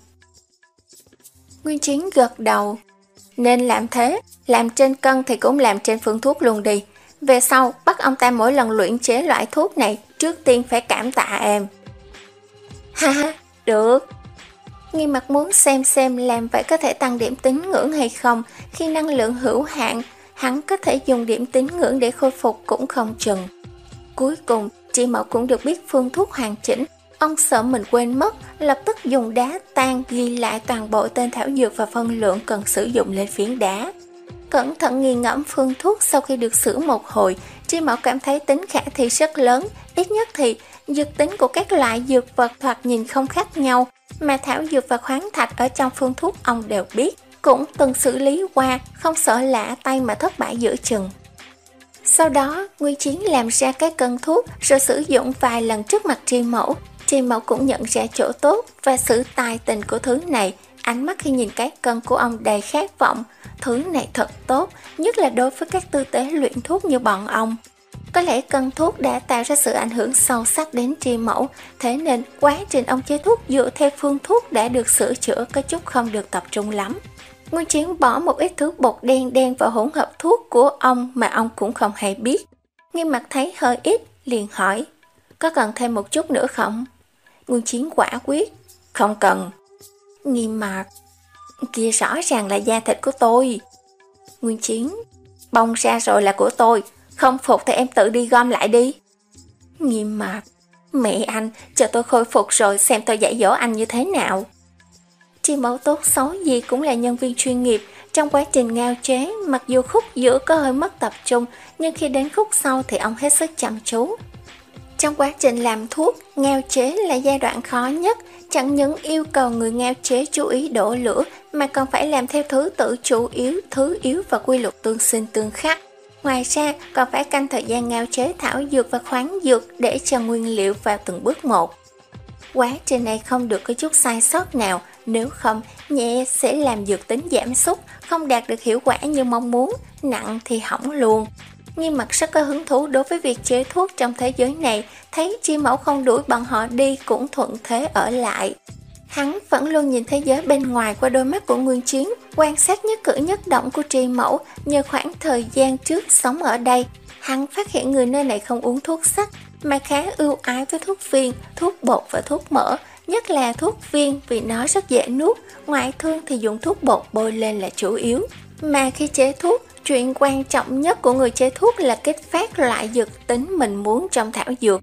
Nguyên Chiến gật đầu. Nên làm thế, làm trên cân thì cũng làm trên phương thuốc luôn đi. Về sau, bắt ông ta mỗi lần luyện chế loại thuốc này, trước tiên phải cảm tạ em. Ha ha, được. Nghiêm mặt muốn xem xem làm vậy có thể tăng điểm tín ngưỡng hay không. Khi năng lượng hữu hạn, hắn có thể dùng điểm tín ngưỡng để khôi phục cũng không chừng. Cuối cùng, chị Mẫu cũng được biết phương thuốc hoàn chỉnh. Ông sợ mình quên mất, lập tức dùng đá tan ghi lại toàn bộ tên thảo dược và phân lượng cần sử dụng lên phiến đá. Cẩn thận nghiền ngẫm phương thuốc sau khi được xử một hồi, Tri Mẫu cảm thấy tính khả thi rất lớn, ít nhất thì dược tính của các loại dược vật thoạt nhìn không khác nhau, mà thảo dược và khoáng thạch ở trong phương thuốc ông đều biết, cũng từng xử lý qua, không sợ lạ tay mà thất bại giữa chừng. Sau đó, Nguyên Chiến làm ra cái cân thuốc rồi sử dụng vài lần trước mặt Tri Mẫu. Tri Mẫu cũng nhận ra chỗ tốt và sự tài tình của thứ này. Ánh mắt khi nhìn cái cân của ông đầy khát vọng. Thứ này thật tốt, nhất là đối với các tư tế luyện thuốc như bọn ông. Có lẽ cân thuốc đã tạo ra sự ảnh hưởng sâu sắc đến Tri Mẫu, thế nên quá trình ông chế thuốc dựa theo phương thuốc đã được sửa chữa có chút không được tập trung lắm. Nguyên Chiến bỏ một ít thứ bột đen đen vào hỗn hợp thuốc của ông mà ông cũng không hay biết. Nghiêm mặt thấy hơi ít, liền hỏi: có cần thêm một chút nữa không? Nguyên Chiến quả quyết: không cần. Nghiêm mặt: kia rõ ràng là da thịt của tôi. Nguyên Chiến: bong ra rồi là của tôi, không phục thì em tự đi gom lại đi. Nghiêm mặt: mẹ anh, chờ tôi khôi phục rồi xem tôi dạy dỗ anh như thế nào. Tri Mẫu tốt xấu gì cũng là nhân viên chuyên nghiệp. Trong quá trình ngao chế, mặc dù khúc giữa có hơi mất tập trung, nhưng khi đến khúc sau thì ông hết sức chăm chú. Trong quá trình làm thuốc, ngao chế là giai đoạn khó nhất. Chẳng những yêu cầu người ngao chế chú ý đổ lửa, mà còn phải làm theo thứ tự chủ yếu, thứ yếu và quy luật tương sinh tương khắc. Ngoài ra, còn phải canh thời gian ngao chế thảo dược và khoáng dược để cho nguyên liệu vào từng bước một. Quá trình này không được có chút sai sót nào, nếu không, nhẹ sẽ làm dược tính giảm sút, không đạt được hiệu quả như mong muốn, nặng thì hỏng luôn. Nghiêm mặt rất có hứng thú đối với việc chế thuốc trong thế giới này, thấy Tri Mẫu không đuổi bọn họ đi cũng thuận thế ở lại. Hắn vẫn luôn nhìn thế giới bên ngoài qua đôi mắt của Nguyên Chiến, quan sát nhất cử nhất động của Tri Mẫu. Nhờ khoảng thời gian trước sống ở đây, hắn phát hiện người nơi này không uống thuốc sắc, mà khá ưu ái với thuốc viên, thuốc bột và thuốc mỡ, nhất là thuốc viên vì nó rất dễ nuốt, ngoại thương thì dùng thuốc bột bôi lên là chủ yếu. Mà khi chế thuốc, chuyện quan trọng nhất của người chế thuốc là kích phát loại dược tính mình muốn trong thảo dược.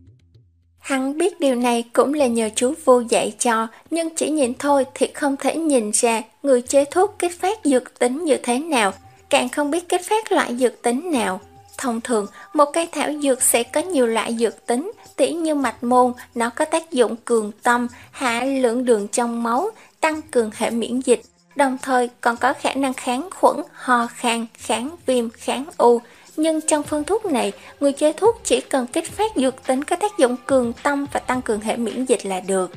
Hắn biết điều này cũng là nhờ chú Vu dạy cho, nhưng chỉ nhìn thôi thì không thể nhìn ra người chế thuốc kích phát dược tính như thế nào, càng không biết kích phát loại dược tính nào. Thông thường, một cây thảo dược sẽ có nhiều loại dược tính, tỉ như mạch môn, nó có tác dụng cường tâm, hạ lượng đường trong máu, tăng cường hệ miễn dịch, đồng thời còn có khả năng kháng khuẩn, ho khan, kháng viêm, kháng u. Nhưng trong phương thuốc này, người chế thuốc chỉ cần kích phát dược tính có tác dụng cường tâm và tăng cường hệ miễn dịch là được.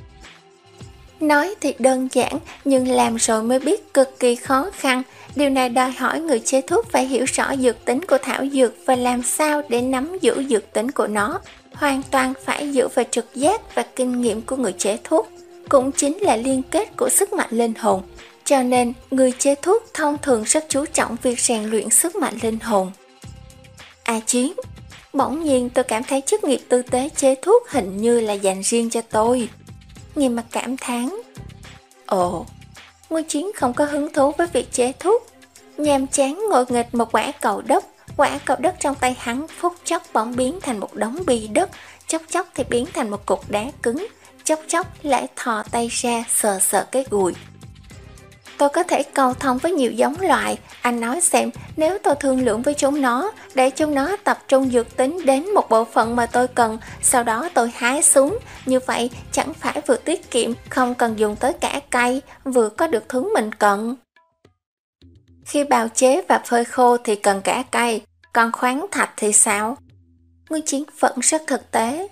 Nói thì đơn giản, nhưng làm rồi mới biết cực kỳ khó khăn. Điều này đòi hỏi người chế thuốc phải hiểu rõ dược tính của thảo dược và làm sao để nắm giữ dược tính của nó. Hoàn toàn phải dựa vào trực giác và kinh nghiệm của người chế thuốc, cũng chính là liên kết của sức mạnh linh hồn. Cho nên, người chế thuốc thông thường rất chú trọng việc rèn luyện sức mạnh linh hồn. A Chiến, bỗng nhiên tôi cảm thấy chức nghiệp tư tế chế thuốc hình như là dành riêng cho tôi. Nghiêm mặt cảm thán. Ồ, Nguyên Chiến không có hứng thú với việc chế thuốc. Nhàm chán ngồi nghịch một quả cầu đất, quả cầu đất trong tay hắn phút chốc bỗng biến thành một đống bì đất, chốc chốc thì biến thành một cục đá cứng, chốc chốc lại thò tay ra sờ sờ cái gùi. Tôi có thể cầu thông với nhiều giống loại, anh nói xem nếu tôi thương lượng với chúng nó, để chúng nó tập trung dược tính đến một bộ phận mà tôi cần, sau đó tôi hái xuống, như vậy chẳng phải vừa tiết kiệm, không cần dùng tới cả cây, vừa có được thứ mình cần. Khi bào chế và phơi khô thì cần cả cây, còn khoáng thạch thì sao? Nguyên Chiến vẫn rất thực tế.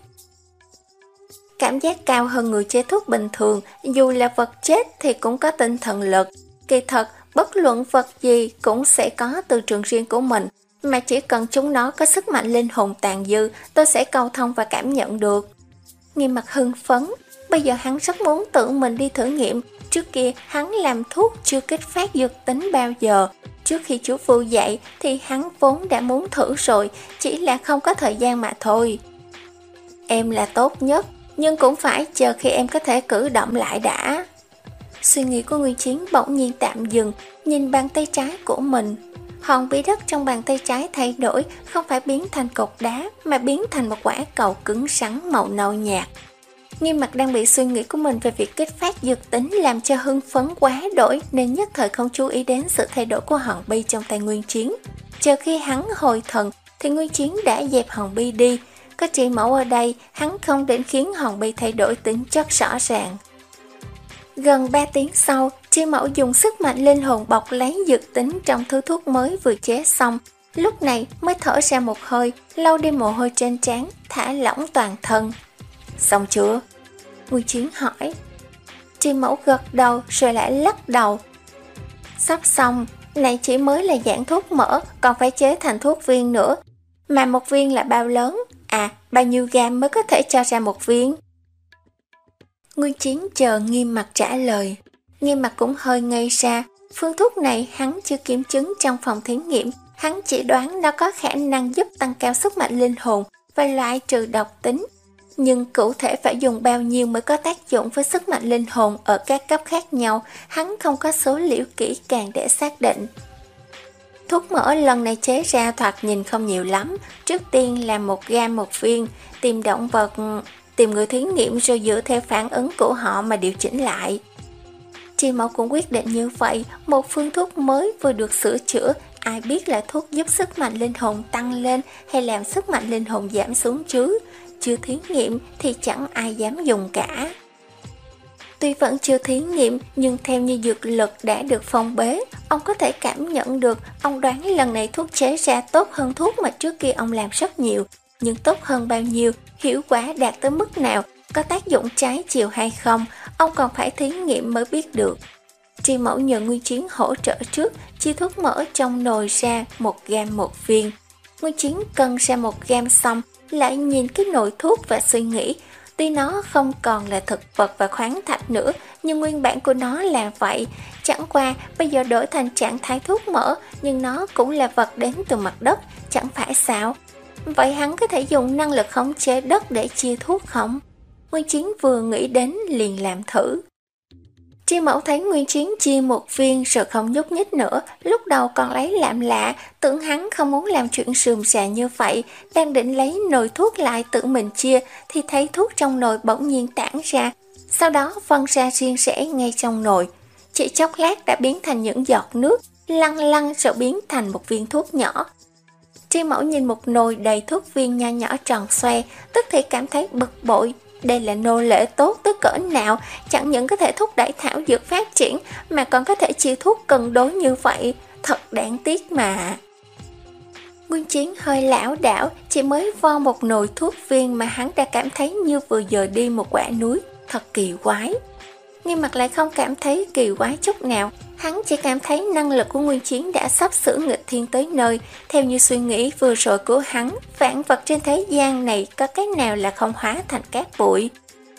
Cảm giác cao hơn người chế thuốc bình thường, dù là vật chết thì cũng có tinh thần lực. Kỳ thật, bất luận vật gì cũng sẽ có từ trường riêng của mình, mà chỉ cần chúng nó có sức mạnh linh hồn tàn dư, tôi sẽ cầu thông và cảm nhận được. Nghiêm mặt hưng phấn, bây giờ hắn rất muốn tự mình đi thử nghiệm. Trước kia hắn làm thuốc chưa kích phát dược tính bao giờ. Trước khi chú Phu dạy thì hắn vốn đã muốn thử rồi, chỉ là không có thời gian mà thôi. Em là tốt nhất, nhưng cũng phải chờ khi em có thể cử động lại đã. Suy nghĩ của Nguyên Chiến bỗng nhiên tạm dừng, nhìn bàn tay trái của mình. Hòn bí đất trong bàn tay trái thay đổi, không phải biến thành cục đá, mà biến thành một quả cầu cứng rắn màu nâu nhạt. Nghiêm mặt đang bị suy nghĩ của mình về việc kích phát dược tính làm cho hưng phấn quá đổi, nên nhất thời không chú ý đến sự thay đổi của hòn bi trong tay Nguyên Chiến. Chờ khi hắn hồi thần, thì Nguyên Chiến đã dẹp hòn bi đi. Có Tri Mẫu ở đây, hắn không đến khiến hòn bi thay đổi tính chất rõ ràng. Gần ba tiếng sau, Tri Mẫu dùng sức mạnh linh hồn bọc lấy dược tính trong thứ thuốc mới vừa chế xong. Lúc này mới thở ra một hơi, lau đi mồ hôi trên trán, thả lỏng toàn thân. Xong chưa? Nguyên Chiến hỏi. Tri Mẫu gật đầu rồi lại lắc đầu. Sắp xong, này chỉ mới là dạng thuốc mỡ, còn phải chế thành thuốc viên nữa. Mà một viên là bao lớn? À, bao nhiêu gam mới có thể cho ra một viên? Nguyên Chiến chờ Nghiêm mặt trả lời. Nghiêm mặt cũng hơi ngây ra. Phương thuốc này hắn chưa kiểm chứng trong phòng thí nghiệm. Hắn chỉ đoán nó có khả năng giúp tăng cao sức mạnh linh hồn và loại trừ độc tính. Nhưng cụ thể phải dùng bao nhiêu mới có tác dụng với sức mạnh linh hồn ở các cấp khác nhau, hắn không có số liệu kỹ càng để xác định. Thuốc mỡ lần này chế ra thoạt nhìn không nhiều lắm. Trước tiên là một gam một viên, tìm động vật, tìm người thí nghiệm rồi dựa theo phản ứng của họ mà điều chỉnh lại. Tri Mẫu cũng quyết định như vậy. Một phương thuốc mới vừa được sửa chữa, ai biết là thuốc giúp sức mạnh linh hồn tăng lên hay làm sức mạnh linh hồn giảm xuống chứ. Chưa thí nghiệm thì chẳng ai dám dùng cả. Tuy vẫn chưa thí nghiệm, nhưng theo như dược lực đã được phong bế, ông có thể cảm nhận được. Ông đoán lần này thuốc chế ra tốt hơn thuốc mà trước kia ông làm rất nhiều. Nhưng tốt hơn bao nhiêu, hiệu quả đạt tới mức nào, có tác dụng trái chiều hay không, ông còn phải thí nghiệm mới biết được. Tri Mẫu nhờ Nguyên Chiến hỗ trợ trước, chia thuốc mỡ trong nồi ra một gam một viên. Nguyên Chiến cân ra một gam xong, lại nhìn cái nồi thuốc và suy nghĩ. Tuy nó không còn là thực vật và khoáng thạch nữa, nhưng nguyên bản của nó là vậy. Chẳng qua bây giờ đổi thành trạng thái thuốc mỡ, nhưng nó cũng là vật đến từ mặt đất, chẳng phải sao? Vậy hắn có thể dùng năng lực khống chế đất để chia thuốc không? Nguyên Chiến vừa nghĩ đến liền làm thử. Tri Mẫu thấy Nguyên Chiến chia một viên rồi không nhúc nhích nữa, lúc đầu còn lấy làm lạ, tưởng hắn không muốn làm chuyện rườm rà như vậy, đang định lấy nồi thuốc lại tự mình chia, thì thấy thuốc trong nồi bỗng nhiên tản ra, sau đó phân ra riêng rẽ ngay trong nồi. Chỉ chốc lát đã biến thành những giọt nước, lăn lăn rồi biến thành một viên thuốc nhỏ. Tri Mẫu nhìn một nồi đầy thuốc viên nho nhỏ tròn xoe, tức thì cảm thấy bực bội. Đây là nô lệ tốt tới cỡ nào, chẳng những có thể thúc đẩy thảo dược phát triển, mà còn có thể chia thuốc cân đối như vậy, thật đáng tiếc mà. Nguyên Chiến hơi lảo đảo, chỉ mới vo một nồi thuốc viên mà hắn đã cảm thấy như vừa dời đi một quả núi, thật kỳ quái. Nhưng mặt lại không cảm thấy kỳ quái chút nào, hắn chỉ cảm thấy năng lực của Nguyên Chiến đã sắp sửa nghịch thiên tới nơi. Theo như suy nghĩ vừa rồi của hắn, vạn vật trên thế gian này có cái nào là không hóa thành cát bụi.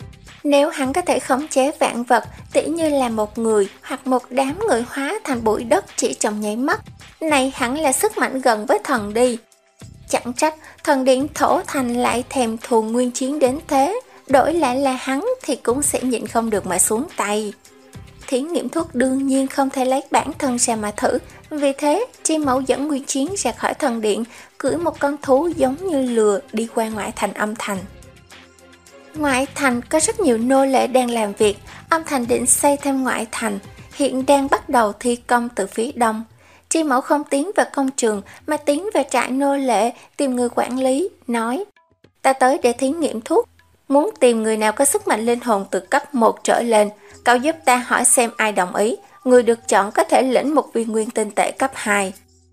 Nếu hắn có thể khống chế vạn vật, tỉ như là một người hoặc một đám người hóa thành bụi đất chỉ trong nháy mắt, này hẳn là sức mạnh gần với thần đi. Chẳng trách thần điện Thổ Thành lại thèm thuồng Nguyên Chiến đến thế, đổi lại là hắn thì cũng sẽ nhịn không được mà xuống tay. Thí nghiệm thuốc đương nhiên không thể lấy bản thân ra mà thử, vì thế Tri Mẫu dẫn Nguyên Chiến ra khỏi thần điện, cưỡi một con thú giống như lừa đi qua ngoại thành Âm Thành. Ngoại thành có rất nhiều nô lệ đang làm việc, Âm Thành định xây thêm ngoại thành, hiện đang bắt đầu thi công từ phía đông. Tri Mẫu không tiến vào công trường mà tiến vào trại nô lệ, tìm người quản lý, nói: ta tới để thí nghiệm thuốc, muốn tìm người nào có sức mạnh linh hồn từ cấp một trở lên, cậu giúp ta hỏi xem ai đồng ý, người được chọn có thể lĩnh một viên nguyên tinh tệ cấp hai.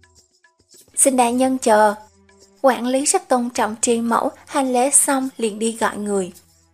Xin đại nhân chờ. Quản lý rất tôn trọng Tri Mẫu, hành lễ xong liền đi gọi người.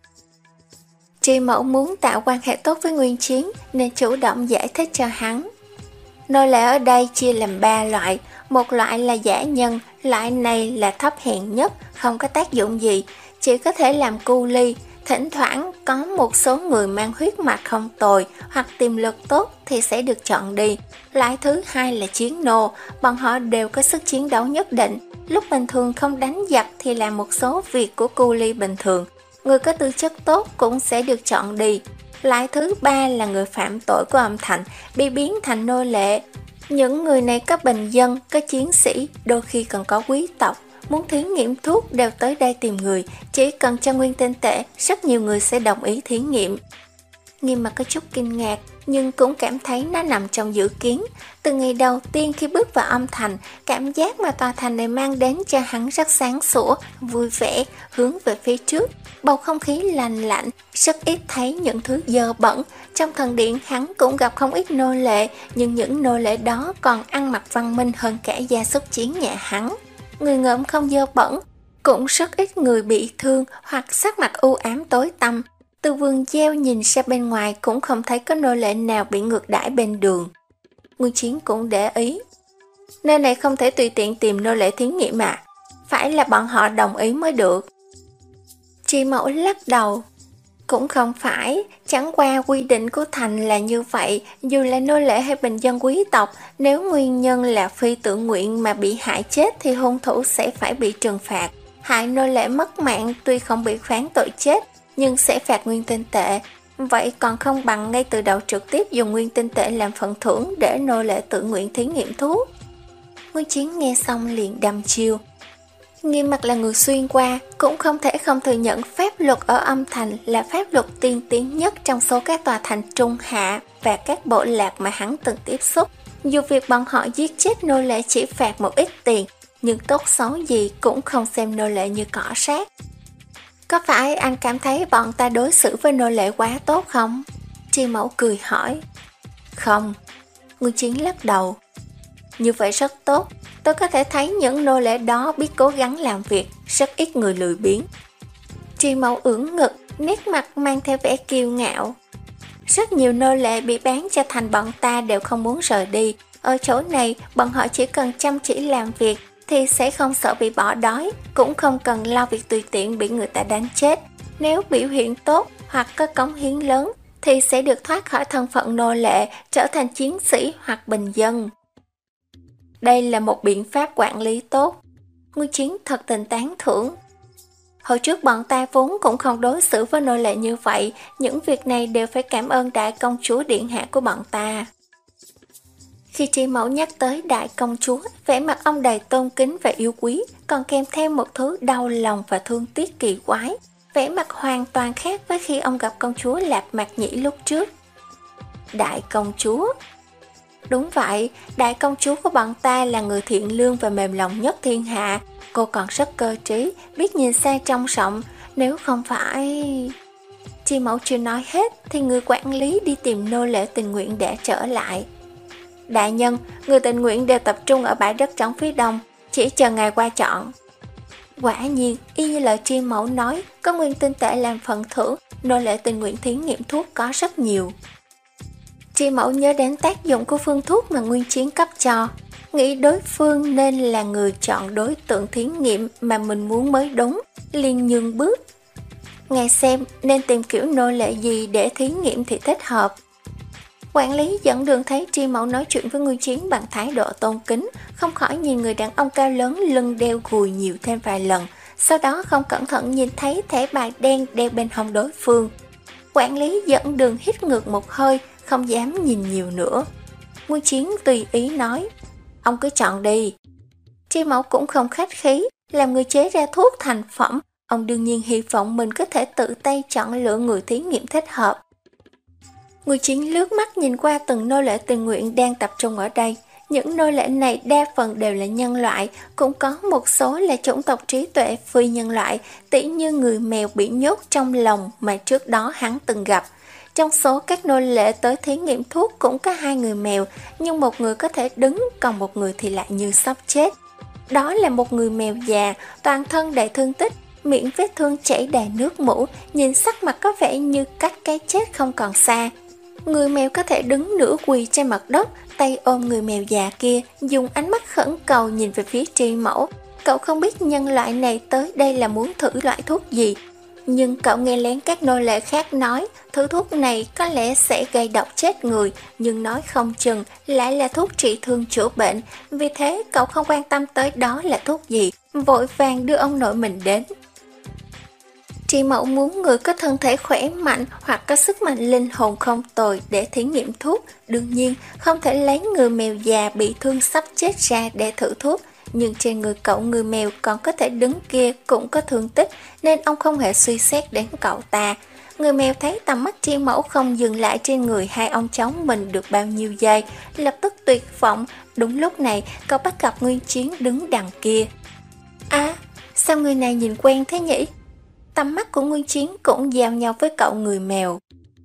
Tri Mẫu muốn tạo quan hệ tốt với Nguyên Chiến nên chủ động giải thích cho hắn. Nô lệ ở đây chia làm ba loại, một loại là dã nhân, loại này là thấp hèn nhất, không có tác dụng gì, chỉ có thể làm cu ly. Thỉnh thoảng có một số người mang huyết mạch không tồi hoặc tiềm lực tốt thì sẽ được chọn đi. Loại thứ hai là chiến nô, bọn họ đều có sức chiến đấu nhất định, lúc bình thường không đánh giặc thì làm một số việc của cu ly bình thường. Người có tư chất tốt cũng sẽ được chọn đi. Loại thứ ba là người phạm tội của Âm Thành, bị biến thành nô lệ. Những người này có bình dân, có chiến sĩ, đôi khi còn có quý tộc. Muốn thí nghiệm thuốc đều tới đây tìm người, chỉ cần cho nguyên tinh tệ, rất nhiều người sẽ đồng ý thí nghiệm. Nghiêm Mặt có chút kinh ngạc, nhưng cũng cảm thấy nó nằm trong dự kiến. Từ ngày đầu tiên khi bước vào Âm Thành, cảm giác mà tòa thành này mang đến cho hắn rất sáng sủa, vui vẻ, hướng về phía trước. Bầu không khí lành lạnh, rất ít thấy những thứ dơ bẩn. Trong thần điện hắn cũng gặp không ít nô lệ, nhưng những nô lệ đó còn ăn mặc văn minh hơn cả gia súc chiến nhà hắn. Người ngợm không dơ bẩn, cũng rất ít người bị thương hoặc sắc mặt u ám tối tăm. Từ vườn gieo nhìn ra bên ngoài cũng không thấy có nô lệ nào bị ngược đãi bên đường. Nguyên Chiến cũng để ý. Nơi này không thể tùy tiện tìm nô lệ thí nghiệm mà, phải là bọn họ đồng ý mới được. Tri Mẫu lắc đầu. Cũng không phải, chẳng qua quy định của thành là như vậy, dù là nô lệ hay bình dân quý tộc, nếu nguyên nhân là phi tự nguyện mà bị hại chết thì hung thủ sẽ phải bị trừng phạt. Hại nô lệ mất mạng tuy không bị phán tội chết, nhưng sẽ phạt nguyên tinh tệ. Vậy còn không bằng ngay từ đầu trực tiếp dùng nguyên tinh tệ làm phần thưởng để nô lệ tự nguyện thí nghiệm thuốc. Nguyên Chiến nghe xong liền đăm chiêu. Nghiêm Mặt là người xuyên qua, cũng không thể không thừa nhận pháp luật ở Âm Thành là pháp luật tiên tiến nhất trong số các tòa thành trung hạ và các bộ lạc mà hắn từng tiếp xúc. Dù việc bọn họ giết chết nô lệ chỉ phạt một ít tiền, nhưng tốt xấu gì cũng không xem nô lệ như cỏ rác. Có phải anh cảm thấy bọn ta đối xử với nô lệ quá tốt không? Tri Mẫu cười hỏi. Không. Nguyên Chiến lắc đầu. Như vậy rất tốt. Tôi có thể thấy những nô lệ đó biết cố gắng làm việc, rất ít người lười biếng. Tri Mẫu ưỡn ngực, nét mặt mang theo vẻ kiêu ngạo. Rất nhiều nô lệ bị bán cho thành bọn ta đều không muốn rời đi. Ở chỗ này, bọn họ chỉ cần chăm chỉ làm việc thì sẽ không sợ bị bỏ đói, cũng không cần lo việc tùy tiện bị người ta đánh chết. Nếu biểu hiện tốt hoặc có cống hiến lớn thì sẽ được thoát khỏi thân phận nô lệ, trở thành chiến sĩ hoặc bình dân. Đây là một biện pháp quản lý tốt. Nguyên Chiến thật tình tán thưởng. Hồi trước bọn ta vốn cũng không đối xử với nô lệ như vậy, những việc này đều phải cảm ơn đại công chúa điện hạ của bọn ta. Khi Tri Mẫu nhắc tới đại công chúa, vẻ mặt ông đầy tôn kính và yêu quý, còn kèm theo một thứ đau lòng và thương tiếc kỳ quái. Vẻ mặt hoàn toàn khác với khi ông gặp công chúa Lạp Mạc Nhĩ lúc trước. Đại công chúa? Đúng vậy, đại công chúa của bọn ta là người thiện lương và mềm lòng nhất thiên hạ. Cô còn rất cơ trí, biết nhìn xa trông rộng. Nếu không phải... Tri Mẫu chưa nói hết thì người quản lý đi tìm nô lệ tình nguyện để trở lại. Đại nhân, người tình nguyện đều tập trung ở bãi đất trống phía đông, chỉ chờ ngài qua chọn. Quả nhiên, y như lời Tri Mẫu nói, có nguyên tinh tệ làm phần thưởng, nô lệ tình nguyện thí nghiệm thuốc có rất nhiều. Tri Mẫu nhớ đến tác dụng của phương thuốc mà Nguyên Chiến cấp cho, nghĩ đối phương nên là người chọn đối tượng thí nghiệm mà mình muốn mới đúng, liền nhường bước. Ngài xem nên tìm kiểu nô lệ gì để thí nghiệm thì thích hợp. Quản lý dẫn đường thấy Tri Mẫu nói chuyện với Nguyên Chiến bằng thái độ tôn kính, không khỏi nhìn người đàn ông cao lớn lưng đeo gùi nhiều thêm vài lần, sau đó không cẩn thận nhìn thấy thẻ bài đen đeo bên hông đối phương. Quản lý dẫn đường hít ngược một hơi, không dám nhìn nhiều nữa. Nguyên Chiến tùy ý nói, ông cứ chọn đi. Tri Mẫu cũng không khách khí, làm người chế ra thuốc thành phẩm, ông đương nhiên hy vọng mình có thể tự tay chọn lựa người thí nghiệm thích hợp. Nguyên Chiến lướt mắt nhìn qua từng nô lệ tình nguyện đang tập trung ở đây. Những nô lệ này đa phần đều là nhân loại, cũng có một số là chủng tộc trí tuệ phi nhân loại, tỉ như người mèo bị nhốt trong lồng mà trước đó hắn từng gặp. Trong số các nô lệ tới thí nghiệm thuốc cũng có hai người mèo, nhưng một người có thể đứng, còn một người thì lại như sắp chết. Đó là một người mèo già, toàn thân đầy thương tích, miệng vết thương chảy đầy nước mũ, nhìn sắc mặt có vẻ như cách cái chết không còn xa. Người mèo có thể đứng nửa quỳ trên mặt đất, tay ôm người mèo già kia, dùng ánh mắt khẩn cầu nhìn về phía Tri Mẫu. Cậu không biết nhân loại này tới đây là muốn thử loại thuốc gì, nhưng cậu nghe lén các nô lệ khác nói thứ thuốc này có lẽ sẽ gây độc chết người, nhưng nói không chừng lại là thuốc trị thương chữa bệnh. Vì thế cậu không quan tâm tới đó là thuốc gì, vội vàng đưa ông nội mình đến. Tri Mẫu muốn người có thân thể khỏe mạnh hoặc có sức mạnh linh hồn không tồi để thí nghiệm thuốc. Đương nhiên không thể lấy người mèo già bị thương sắp chết ra để thử thuốc, nhưng trên người cậu người mèo còn có thể đứng kia cũng có thương tích, nên ông không hề suy xét đến cậu ta. Người mèo thấy tầm mắt Tri Mẫu không dừng lại trên người hai ông cháu mình được bao nhiêu giây, lập tức tuyệt vọng. Đúng lúc này cậu bắt gặp Nguyên Chiến đứng đằng kia. À, sao người này nhìn quen thế nhỉ? Tầm mắt của Nguyên Chiến cũng giao nhau với cậu người mèo.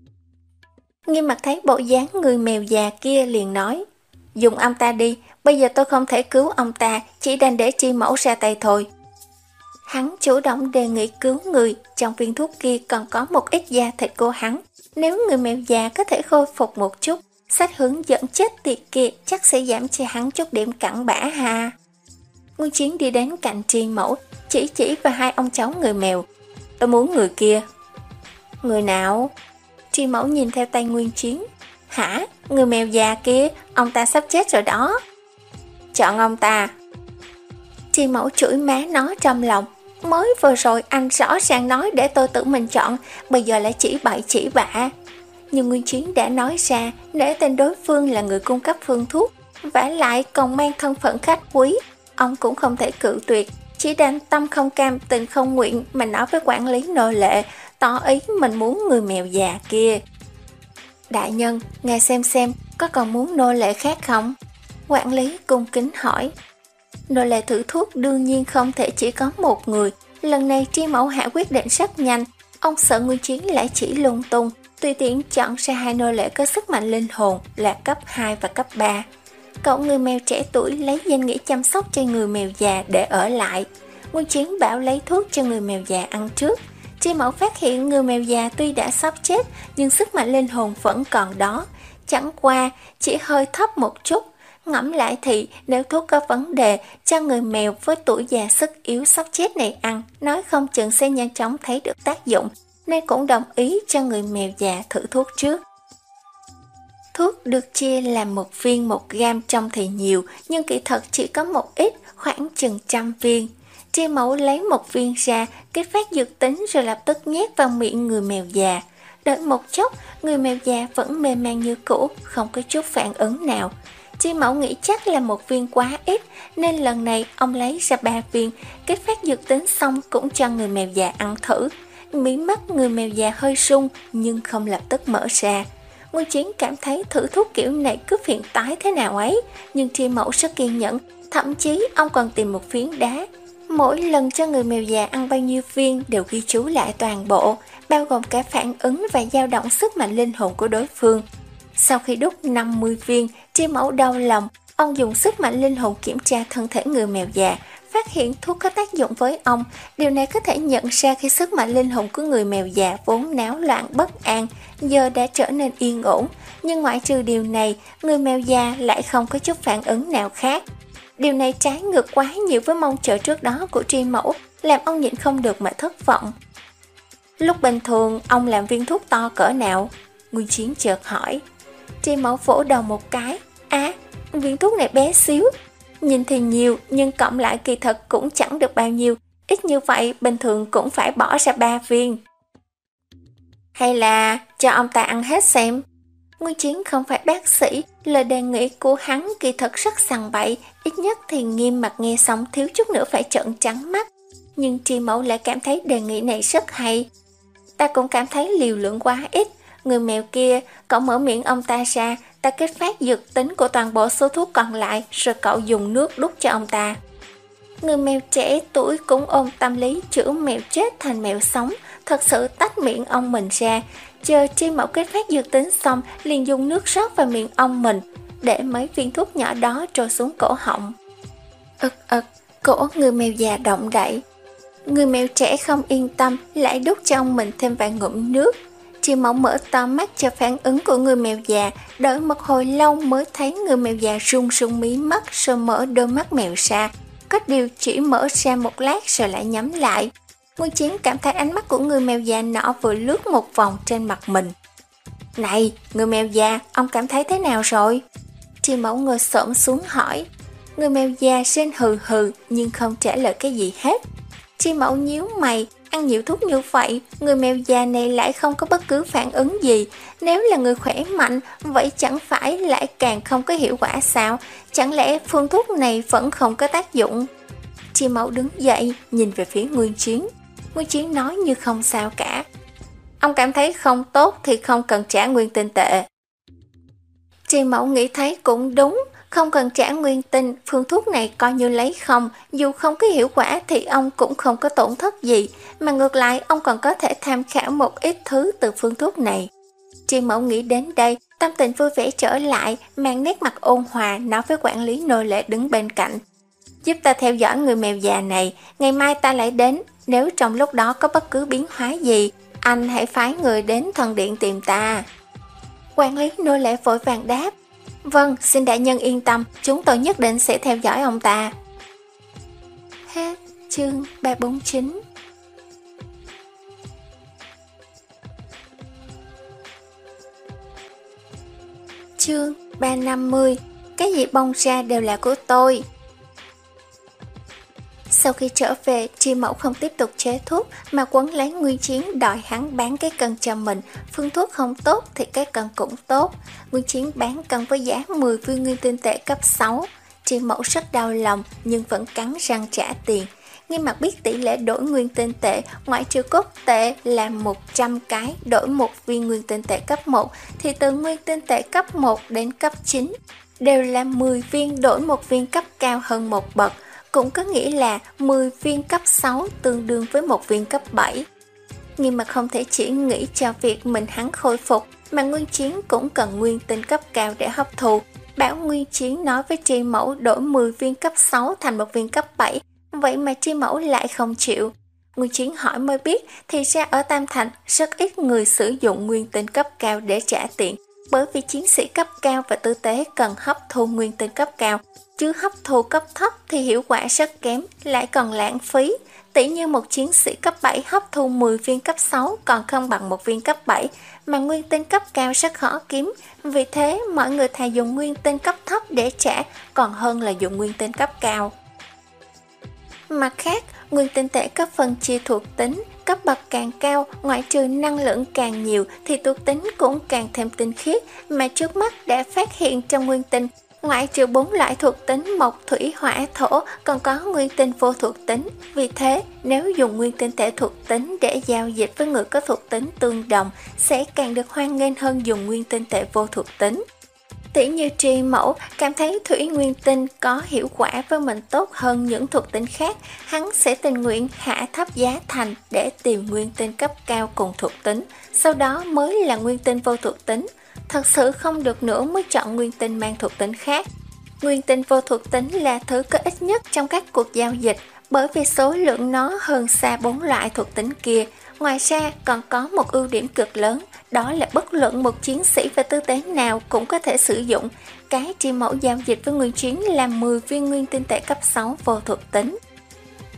Nghiêm Mặt thấy bộ dáng người mèo già kia liền nói, dùng ông ta đi, bây giờ tôi không thể cứu ông ta, chỉ đành để Tri Mẫu ra tay thôi. Hắn chủ động đề nghị cứu người, trong viên thuốc kia còn có một ít da thịt của hắn. Nếu người mèo già có thể khôi phục một chút, sách hướng dẫn chết tiệt kia chắc sẽ giảm cho hắn chút điểm cặn bã ha. Nguyên Chiến đi đến cạnh Tri Mẫu, chỉ chỉ vào hai ông cháu người mèo. Tôi muốn người kia. Người nào? Tri Mẫu nhìn theo tay Nguyên Chiến. Hả? Người mèo già kia, ông ta sắp chết rồi đó. Chọn ông ta. Tri Mẫu chửi má nó trong lòng. Mới vừa rồi anh rõ ràng nói để tôi tự mình chọn, bây giờ lại chỉ bậy chỉ bạ. Nhưng Nguyên Chiến đã nói ra, để tên đối phương là người cung cấp phương thuốc, vả lại còn mang thân phận khách quý, ông cũng không thể cự tuyệt. Chỉ đành tâm không cam tình không nguyện mà nói với quản lý nô lệ, tỏ ý mình muốn người mèo già kia. Đại nhân, ngài xem xem, có còn muốn nô lệ khác không? Quản lý cung kính hỏi. Nô lệ thử thuốc đương nhiên không thể chỉ có một người. Lần này Tri Mẫu hạ quyết định rất nhanh. Ông sợ Nguyên Chiến lại chỉ lung tung, tùy tiện chọn ra hai nô lệ có sức mạnh linh hồn là cấp hai và cấp ba. Cậu người mèo trẻ tuổi lấy danh nghĩa chăm sóc cho người mèo già để ở lại. Nguyên Chiến bảo lấy thuốc cho người mèo già ăn trước. Tri Mẫu phát hiện người mèo già tuy đã sắp chết, nhưng sức mạnh linh hồn vẫn còn đó, chẳng qua chỉ hơi thấp một chút. Ngẫm lại thì nếu thuốc có vấn đề, cho người mèo với tuổi già sức yếu sắp chết này ăn, nói không chừng sẽ nhanh chóng thấy được tác dụng, nên cũng đồng ý cho người mèo già thử thuốc trước. Thuốc được chia làm một viên một gam trông thì nhiều, nhưng kỳ thật chỉ có một ít, khoảng chừng trăm viên. Tri Mẫu lấy một viên ra, kích phát dược tính rồi lập tức nhét vào miệng người mèo già. Đợi một chốc, người mèo già vẫn mê man như cũ, không có chút phản ứng nào. Tri Mẫu nghĩ chắc là một viên quá ít, nên lần này ông lấy ra ba viên, kích phát dược tính xong cũng cho người mèo già ăn thử. Mí mắt người mèo già hơi rung nhưng không lập tức mở ra. Nguyên Chiến cảm thấy thử thuốc kiểu này cứ phiền toái thế nào ấy, nhưng Tri Mẫu rất kiên nhẫn, thậm chí ông còn tìm một phiến đá. Mỗi lần cho người mèo già ăn bao nhiêu viên đều ghi chú lại toàn bộ, bao gồm cả phản ứng và dao động sức mạnh linh hồn của đối phương. Sau khi đút năm mươi viên, Tri Mẫu đau lòng, ông dùng sức mạnh linh hồn kiểm tra thân thể người mèo già, phát hiện thuốc có tác dụng với ông. Điều này có thể nhận ra khi sức mạnh linh hồn của người mèo già vốn náo loạn bất an, giờ đã trở nên yên ổn. Nhưng ngoại trừ điều này, người mèo già lại không có chút phản ứng nào khác. Điều này trái ngược quá nhiều với mong chờ trước đó của Tri Mẫu, làm ông nhịn không được mà thất vọng. Lúc bình thường ông làm viên thuốc to cỡ nào? Nguyên Chiến chợt hỏi. Tri Mẫu vỗ đầu một cái. À, viên thuốc này bé xíu. Nhìn thì nhiều nhưng cộng lại kỳ thật cũng chẳng được bao nhiêu. Ít như vậy bình thường cũng phải bỏ ra ba viên. Hay là cho ông ta ăn hết xem. Nguyên Chiến không phải bác sĩ, lời đề nghị của hắn kỳ thật rất sằng bậy, ít nhất thì Nghiêm Mặt nghe xong thiếu chút nữa phải trợn trắng mắt. Nhưng Tri Mẫu lại cảm thấy đề nghị này rất hay. Ta cũng cảm thấy liều lượng quá ít. Người mèo kia, cậu mở miệng ông ta ra, ta kích phát dược tính của toàn bộ số thuốc còn lại, rồi cậu dùng nước đút cho ông ta. Người mèo trẻ tuổi cũng ôm tâm lý chữa mèo chết thành mèo sống, thật sự tách miệng ông mình ra. Chờ Tri Mẫu kích phát dược tính xong, liền dùng nước rót vào miệng ông mình, để mấy viên thuốc nhỏ đó trôi xuống cổ họng. Ực ực, cổ người mèo già động đậy. Người mèo trẻ không yên tâm, lại đút cho ông mình thêm vài ngụm nước. Tri Mẫu mở to mắt cho phản ứng của người mèo già, đợi một hồi lâu mới thấy người mèo già run run mí mắt rồi mở đôi mắt mèo ra. Có điều chỉ mở ra một lát rồi lại nhắm lại. Nguyên Chiến cảm thấy ánh mắt của người mèo già nọ vừa lướt một vòng trên mặt mình. Này, người mèo già, ông cảm thấy thế nào rồi? Tri Mẫu ngồi xổm xuống hỏi. Người mèo già rên hừ hừ nhưng không trả lời cái gì hết. Tri Mẫu nhíu mày, ăn nhiều thuốc như vậy, người mèo già này lại không có bất cứ phản ứng gì. Nếu là người khỏe mạnh, vậy chẳng phải lại càng không có hiệu quả sao? Chẳng lẽ phương thuốc này vẫn không có tác dụng? Tri Mẫu đứng dậy, nhìn về phía Nguyên Chiến. Nguyên Chiến nói như không sao cả. Ông cảm thấy không tốt thì không cần trả nguyên tinh tệ. Tri Mẫu nghĩ thấy cũng đúng, không cần trả nguyên tinh, phương thuốc này coi như lấy không, dù không có hiệu quả thì ông cũng không có tổn thất gì, mà ngược lại ông còn có thể tham khảo một ít thứ từ phương thuốc này. Tri Mẫu nghĩ đến đây, tâm tình vui vẻ trở lại, mang nét mặt ôn hòa nói với quản lý nô lệ đứng bên cạnh. Giúp ta theo dõi người mèo già này, ngày mai ta lại đến, nếu trong lúc đó có bất cứ biến hóa gì, anh hãy phái người đến thần điện tìm ta. Quản lý nô lệ vội vàng đáp. Vâng, xin đại nhân yên tâm, chúng tôi nhất định sẽ theo dõi ông ta. Hết chương ba trăm bốn mươi chín. Chương ba trăm năm mươi. Cái gì bong ra đều là của tôi. Sau khi trở về, Tri Mẫu không tiếp tục chế thuốc mà quấn lấy Nguyên Chiến đòi hắn bán cái cân cho mình. Phương thuốc không tốt thì cái cân cũng tốt. Nguyên Chiến bán cân với giá mười viên nguyên tinh tệ cấp sáu. Tri Mẫu rất đau lòng nhưng vẫn cắn răng trả tiền. Nghiêm Mặt biết tỷ lệ đổi nguyên tinh tệ ngoại trừ cốt tệ là một trăm cái đổi một viên nguyên tinh tệ cấp một, thì từ nguyên tinh tệ cấp một đến cấp chín đều là mười viên đổi một viên cấp cao hơn một bậc. Cũng có nghĩa là mười viên cấp sáu tương đương với một viên cấp bảy. Nhưng mà không thể chỉ nghĩ cho việc mình hắn khôi phục, mà Nguyên Chiến cũng cần nguyên tinh cấp cao để hấp thụ. Bảo Nguyên Chiến nói với Tri Mẫu đổi mười viên cấp sáu thành một viên cấp bảy, vậy mà Tri Mẫu lại không chịu. Nguyên Chiến hỏi mới biết, thì ra ở Tam Thành rất ít người sử dụng nguyên tinh cấp cao để trả tiền, bởi vì chiến sĩ cấp cao và tư tế cần hấp thu nguyên tinh cấp cao, chứ hấp thu cấp thấp thì hiệu quả rất kém, lại còn lãng phí. Tỷ như một chiến sĩ cấp bảy hấp thu mười viên cấp sáu còn không bằng một viên cấp bảy, mà nguyên tinh cấp cao rất khó kiếm, vì thế mọi người thà dùng nguyên tinh cấp thấp để trả còn hơn là dùng nguyên tinh cấp cao. Mặt khác, nguyên tinh tệ cấp phân chia thuộc tính, cấp bậc càng cao, ngoại trừ năng lượng càng nhiều thì thuộc tính cũng càng thêm tinh khiết, mà trước mắt đã phát hiện trong nguyên tinh, ngoại trừ bốn loại thuộc tính mộc, thủy, hỏa, thổ, còn có nguyên tinh vô thuộc tính. Vì thế, nếu dùng nguyên tinh tệ thuộc tính để giao dịch với người có thuộc tính tương đồng, sẽ càng được hoan nghênh hơn dùng nguyên tinh tệ vô thuộc tính. Tỷ như Tri Mẫu cảm thấy thủy nguyên tinh có hiệu quả với mình tốt hơn những thuộc tính khác, hắn sẽ tình nguyện hạ thấp giá thành để tìm nguyên tinh cấp cao cùng thuộc tính, sau đó mới là nguyên tinh vô thuộc tính. Thật sự không được nữa mới chọn nguyên tinh mang thuộc tính khác. Nguyên tinh vô thuộc tính là thứ có ích nhất trong các cuộc giao dịch, bởi vì số lượng nó hơn xa bốn loại thuộc tính kia. Ngoài ra còn có một ưu điểm cực lớn, đó là bất luận một chiến sĩ và tư tế nào cũng có thể sử dụng. Cái Tri Mẫu giao dịch với Nguyên Chiến là mười viên nguyên tinh tệ cấp sáu vô thuộc tính.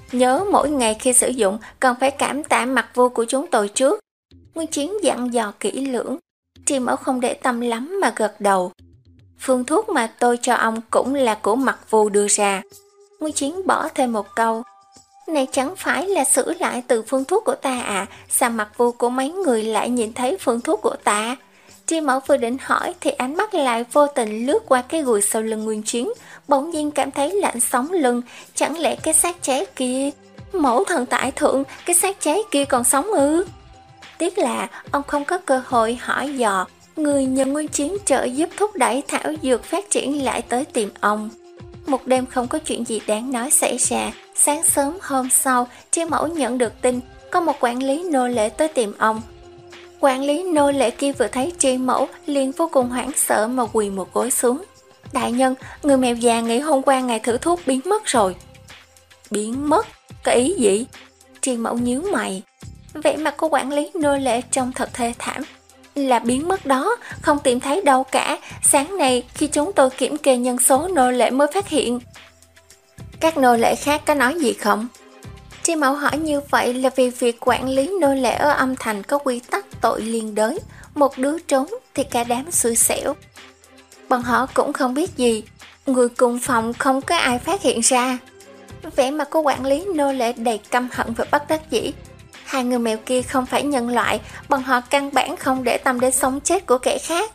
Nhớ mỗi ngày khi sử dụng cần phải cảm tạ Mặc Vu của chúng tôi trước. Nguyên Chiến dặn dò kỹ lưỡng. Tri Mẫu không để tâm lắm mà gật đầu. Phương thuốc mà tôi cho ông cũng là của Mặc Vu đưa ra. Nguyên Chiến bỏ thêm một câu. Này chẳng phải là sửa lại từ phương thuốc của ta à? Sao Mặc Vu của mấy người lại nhìn thấy phương thuốc của ta? Tri Mẫu vừa định hỏi thì ánh mắt lại vô tình lướt qua cái gùi sau lưng Nguyên Chiến, bỗng nhiên cảm thấy lạnh sống lưng. Chẳng lẽ cái xác cháy kia... Mẫu thần tại thượng, cái xác cháy kia còn sống ư? Tiếc là ông không có cơ hội hỏi dò. Người nhờ Nguyên Chiến trợ giúp thúc đẩy thảo dược phát triển lại tới tìm ông. Một đêm không có chuyện gì đáng nói xảy ra. Sáng sớm hôm sau, Tri Mẫu nhận được tin có một quản lý nô lệ tới tìm ông. Quản lý nô lệ kia vừa thấy Tri Mẫu liền vô cùng hoảng sợ mà quỳ một gối xuống. Đại nhân, người mèo già nghĩ hôm qua ngày thử thuốc biến mất rồi. Biến mất? Có ý gì? Tri Mẫu nhíu mày. Vẻ mặt của quản lý nô lệ trông thật thê thảm. Là biến mất đó, không tìm thấy đâu cả. Sáng nay khi chúng tôi kiểm kê nhân số nô lệ mới phát hiện. Các nô lệ khác có nói gì không? Tri Mẫu hỏi như vậy là vì việc quản lý nô lệ ở âm thành có quy tắc tội liên đới. Một đứa trốn thì cả đám xui xẻo. Bọn họ cũng không biết gì. Người cùng phòng không có ai phát hiện ra. Vẻ mặt của quản lý nô lệ đầy căm hận và bất đắc dĩ. Hai người mèo kia không phải nhân loại, bọn họ căn bản không để tâm đến sống chết của kẻ khác.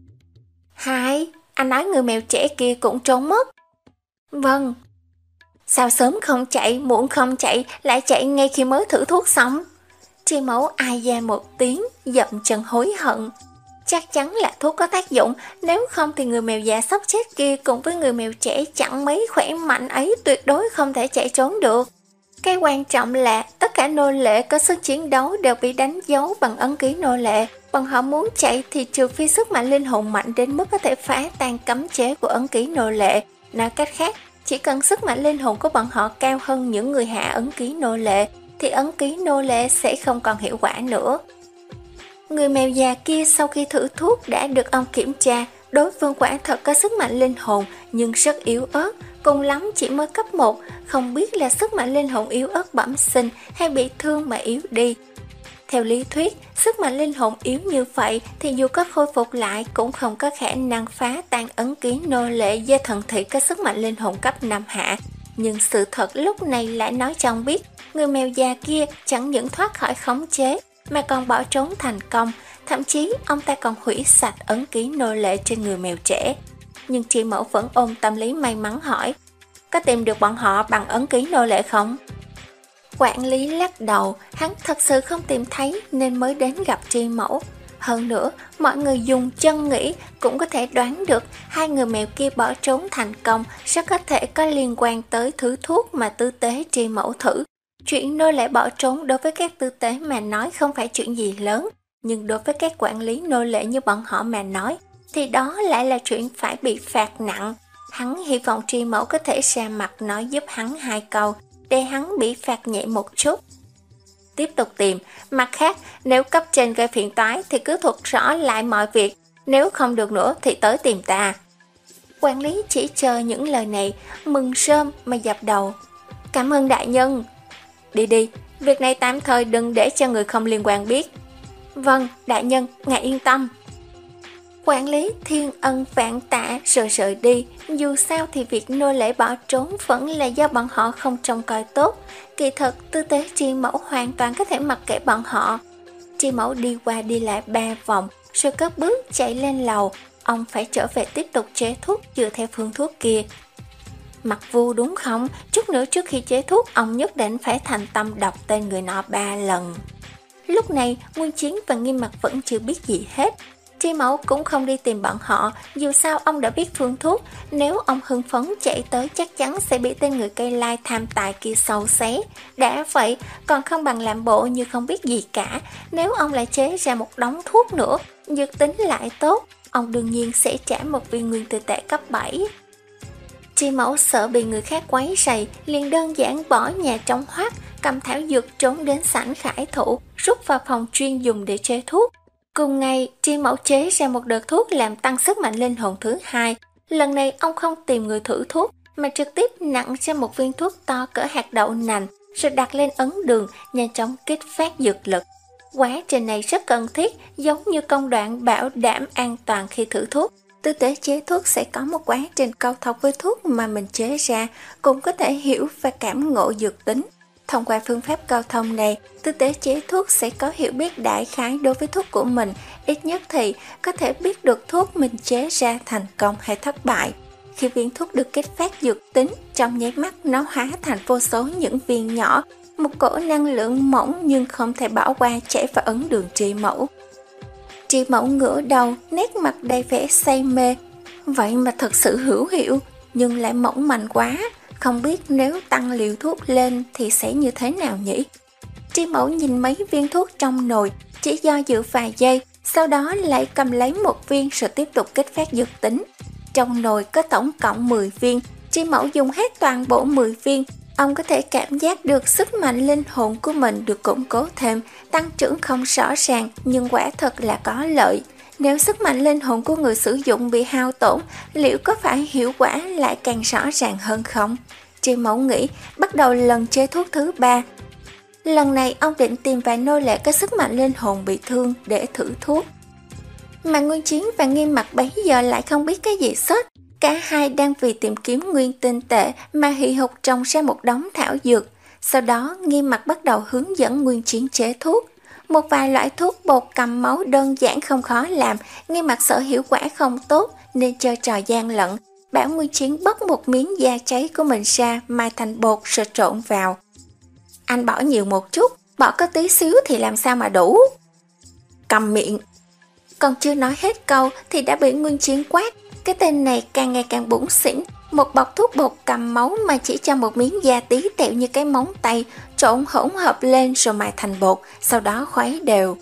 Hai, anh nói người mèo trẻ kia cũng trốn mất. Vâng. Sao sớm không chạy, muộn không chạy, lại chạy ngay khi mới thử thuốc xong? Tri Mẫu ai da một tiếng, dậm chân hối hận. Chắc chắn là thuốc có tác dụng, nếu không thì người mèo già sắp chết kia cùng với người mèo trẻ chẳng mấy khỏe mạnh ấy tuyệt đối không thể chạy trốn được. Cái quan trọng là tất cả nô lệ có sức chiến đấu đều bị đánh dấu bằng ấn ký nô lệ. Bọn họ muốn chạy thì trừ phi sức mạnh linh hồn mạnh đến mức có thể phá tan cấm chế của ấn ký nô lệ. Nói cách khác, chỉ cần sức mạnh linh hồn của bọn họ cao hơn những người hạ ấn ký nô lệ thì ấn ký nô lệ sẽ không còn hiệu quả nữa. Người mèo già kia sau khi thử thuốc đã được ông kiểm tra, đối phương quả thật có sức mạnh linh hồn nhưng rất yếu ớt, cùng lắm chỉ mới cấp một, không biết là sức mạnh linh hồn yếu ớt bẩm sinh hay bị thương mà yếu đi. Theo lý thuyết, sức mạnh linh hồn yếu như vậy thì dù có khôi phục lại cũng không có khả năng phá tan ấn ký nô lệ do thần thị có sức mạnh linh hồn cấp năm hạ. Nhưng sự thật lúc này lại nói cho ông biết, người mèo già kia chẳng những thoát khỏi khống chế mà còn bỏ trốn thành công, thậm chí ông ta còn hủy sạch ấn ký nô lệ trên người mèo trẻ. Nhưng Tri Mẫu vẫn ôm tâm lý may mắn hỏi, có tìm được bọn họ bằng ấn ký nô lệ không? Quản lý lắc đầu, hắn thật sự không tìm thấy nên mới đến gặp Tri Mẫu. Hơn nữa, mọi người dùng chân nghĩ cũng có thể đoán được hai người mèo kia bỏ trốn thành công rất có thể có liên quan tới thứ thuốc mà tư tế Tri Mẫu thử. Chuyện nô lệ bỏ trốn đối với các tư tế mà nói không phải chuyện gì lớn, nhưng đối với các quản lý nô lệ như bọn họ mà nói, thì đó lại là chuyện phải bị phạt nặng. Hắn hy vọng Tri Mẫu có thể ra mặt nói giúp hắn hai câu, để hắn bị phạt nhẹ một chút. Tiếp tục tìm, mặt khác, nếu cấp trên gây phiền toái thì cứ thuật rõ lại mọi việc, nếu không được nữa thì tới tìm ta. Quản lý chỉ chờ những lời này, mừng rơm mà dập đầu. Cảm ơn đại nhân. Đi đi, việc này tạm thời đừng để cho người không liên quan biết. Vâng, đại nhân, ngài yên tâm. Quản lý thiên ân vạn tạ rồi rời đi. Dù sao thì việc nô lệ bỏ trốn vẫn là do bọn họ không trông coi tốt. Kỳ thật tư tế Tri Mẫu hoàn toàn có thể mặc kệ bọn họ. Tri Mẫu đi qua đi lại ba vòng rồi cất bước chạy lên lầu. Ông phải trở về tiếp tục chế thuốc dựa theo phương thuốc kia. Mặc Vu đúng không? Chút nữa trước khi chế thuốc ông nhất định phải thành tâm đọc tên người nọ ba lần. Lúc này Nguyên Chiến và Nghiêm Mặc vẫn chưa biết gì hết. Tri Mẫu cũng không đi tìm bọn họ, dù sao ông đã biết phương thuốc, nếu ông hưng phấn chạy tới chắc chắn sẽ bị tên người cây lai tham tài kia sâu xé. Đã vậy, còn không bằng làm bộ như không biết gì cả, nếu ông lại chế ra một đống thuốc nữa, dược tính lại tốt, ông đương nhiên sẽ trả một viên nguyên tử tệ cấp bảy. Tri Mẫu sợ bị người khác quấy rầy, liền đơn giản bỏ nhà trong hoác, cầm thảo dược trốn đến sảnh khải thủ, rút vào phòng chuyên dùng để chế thuốc. Cùng ngày, Tri Mẫu chế ra một đợt thuốc làm tăng sức mạnh linh hồn thứ hai. Lần này ông không tìm người thử thuốc, mà trực tiếp nặn ra một viên thuốc to cỡ hạt đậu nành, rồi đặt lên ấn đường, nhanh chóng kích phát dược lực. Quá trình này rất cần thiết, giống như công đoạn bảo đảm an toàn khi thử thuốc. Tư tế chế thuốc sẽ có một quá trình câu thông với thuốc mà mình chế ra, cũng có thể hiểu và cảm ngộ dược tính. Thông qua phương pháp câu thông này, tư tế chế thuốc sẽ có hiểu biết đại khái đối với thuốc của mình, ít nhất thì có thể biết được thuốc mình chế ra thành công hay thất bại. Khi viên thuốc được kích phát dược tính, trong nháy mắt nó hóa thành vô số những viên nhỏ, một cỗ năng lượng mỏng nhưng không thể bỏ qua chảy vào ấn đường Tri Mẫu. Tri Mẫu ngửa đầu, nét mặt đầy vẻ say mê. Vậy mà thật sự hữu hiệu, nhưng lại mỏng manh quá, không biết nếu tăng liều thuốc lên thì sẽ như thế nào nhỉ? Tri Mẫu nhìn mấy viên thuốc trong nồi, chỉ do dự vài giây, sau đó lại cầm lấy một viên rồi tiếp tục kích phát dược tính. Trong nồi có tổng cộng mười viên, Tri Mẫu dùng hết toàn bộ mười viên. Ông có thể cảm giác được sức mạnh linh hồn của mình được củng cố thêm, tăng trưởng không rõ ràng nhưng quả thật là có lợi. Nếu sức mạnh linh hồn của người sử dụng bị hao tổn, liệu có phải hiệu quả lại càng rõ ràng hơn không? Tri Mẫu nghĩ, bắt đầu lần chế thuốc thứ ba. Lần này ông định tìm vài nô lệ có sức mạnh linh hồn bị thương để thử thuốc. Mà Nguyên Chiến và Nghiêm Mặc bấy giờ lại không biết cái gì hết. Cả hai đang vì tìm kiếm nguyên tinh tệ mà hì hục trồng ra một đống thảo dược. Sau đó Nghiêm Mặc bắt đầu hướng dẫn Nguyên Chiến chế thuốc. Một vài loại thuốc bột cầm máu đơn giản không khó làm, Nghiêm Mặc sợ hiệu quả không tốt nên chơi trò gian lận. Bảo Nguyên Chiến bóc một miếng da cháy của mình ra, mai thành bột rồi trộn vào. Anh bỏ nhiều một chút, bỏ có tí xíu thì làm sao mà đủ. Cầm miệng. Còn chưa nói hết câu thì đã bị Nguyên Chiến quát. Cái tên này càng ngày càng bủn xỉn. Một bọc thuốc bột cầm máu mà chỉ cho một miếng da tí tẹo như cái móng tay, trộn hỗn hợp lên rồi mài thành bột, sau đó khuấy đều.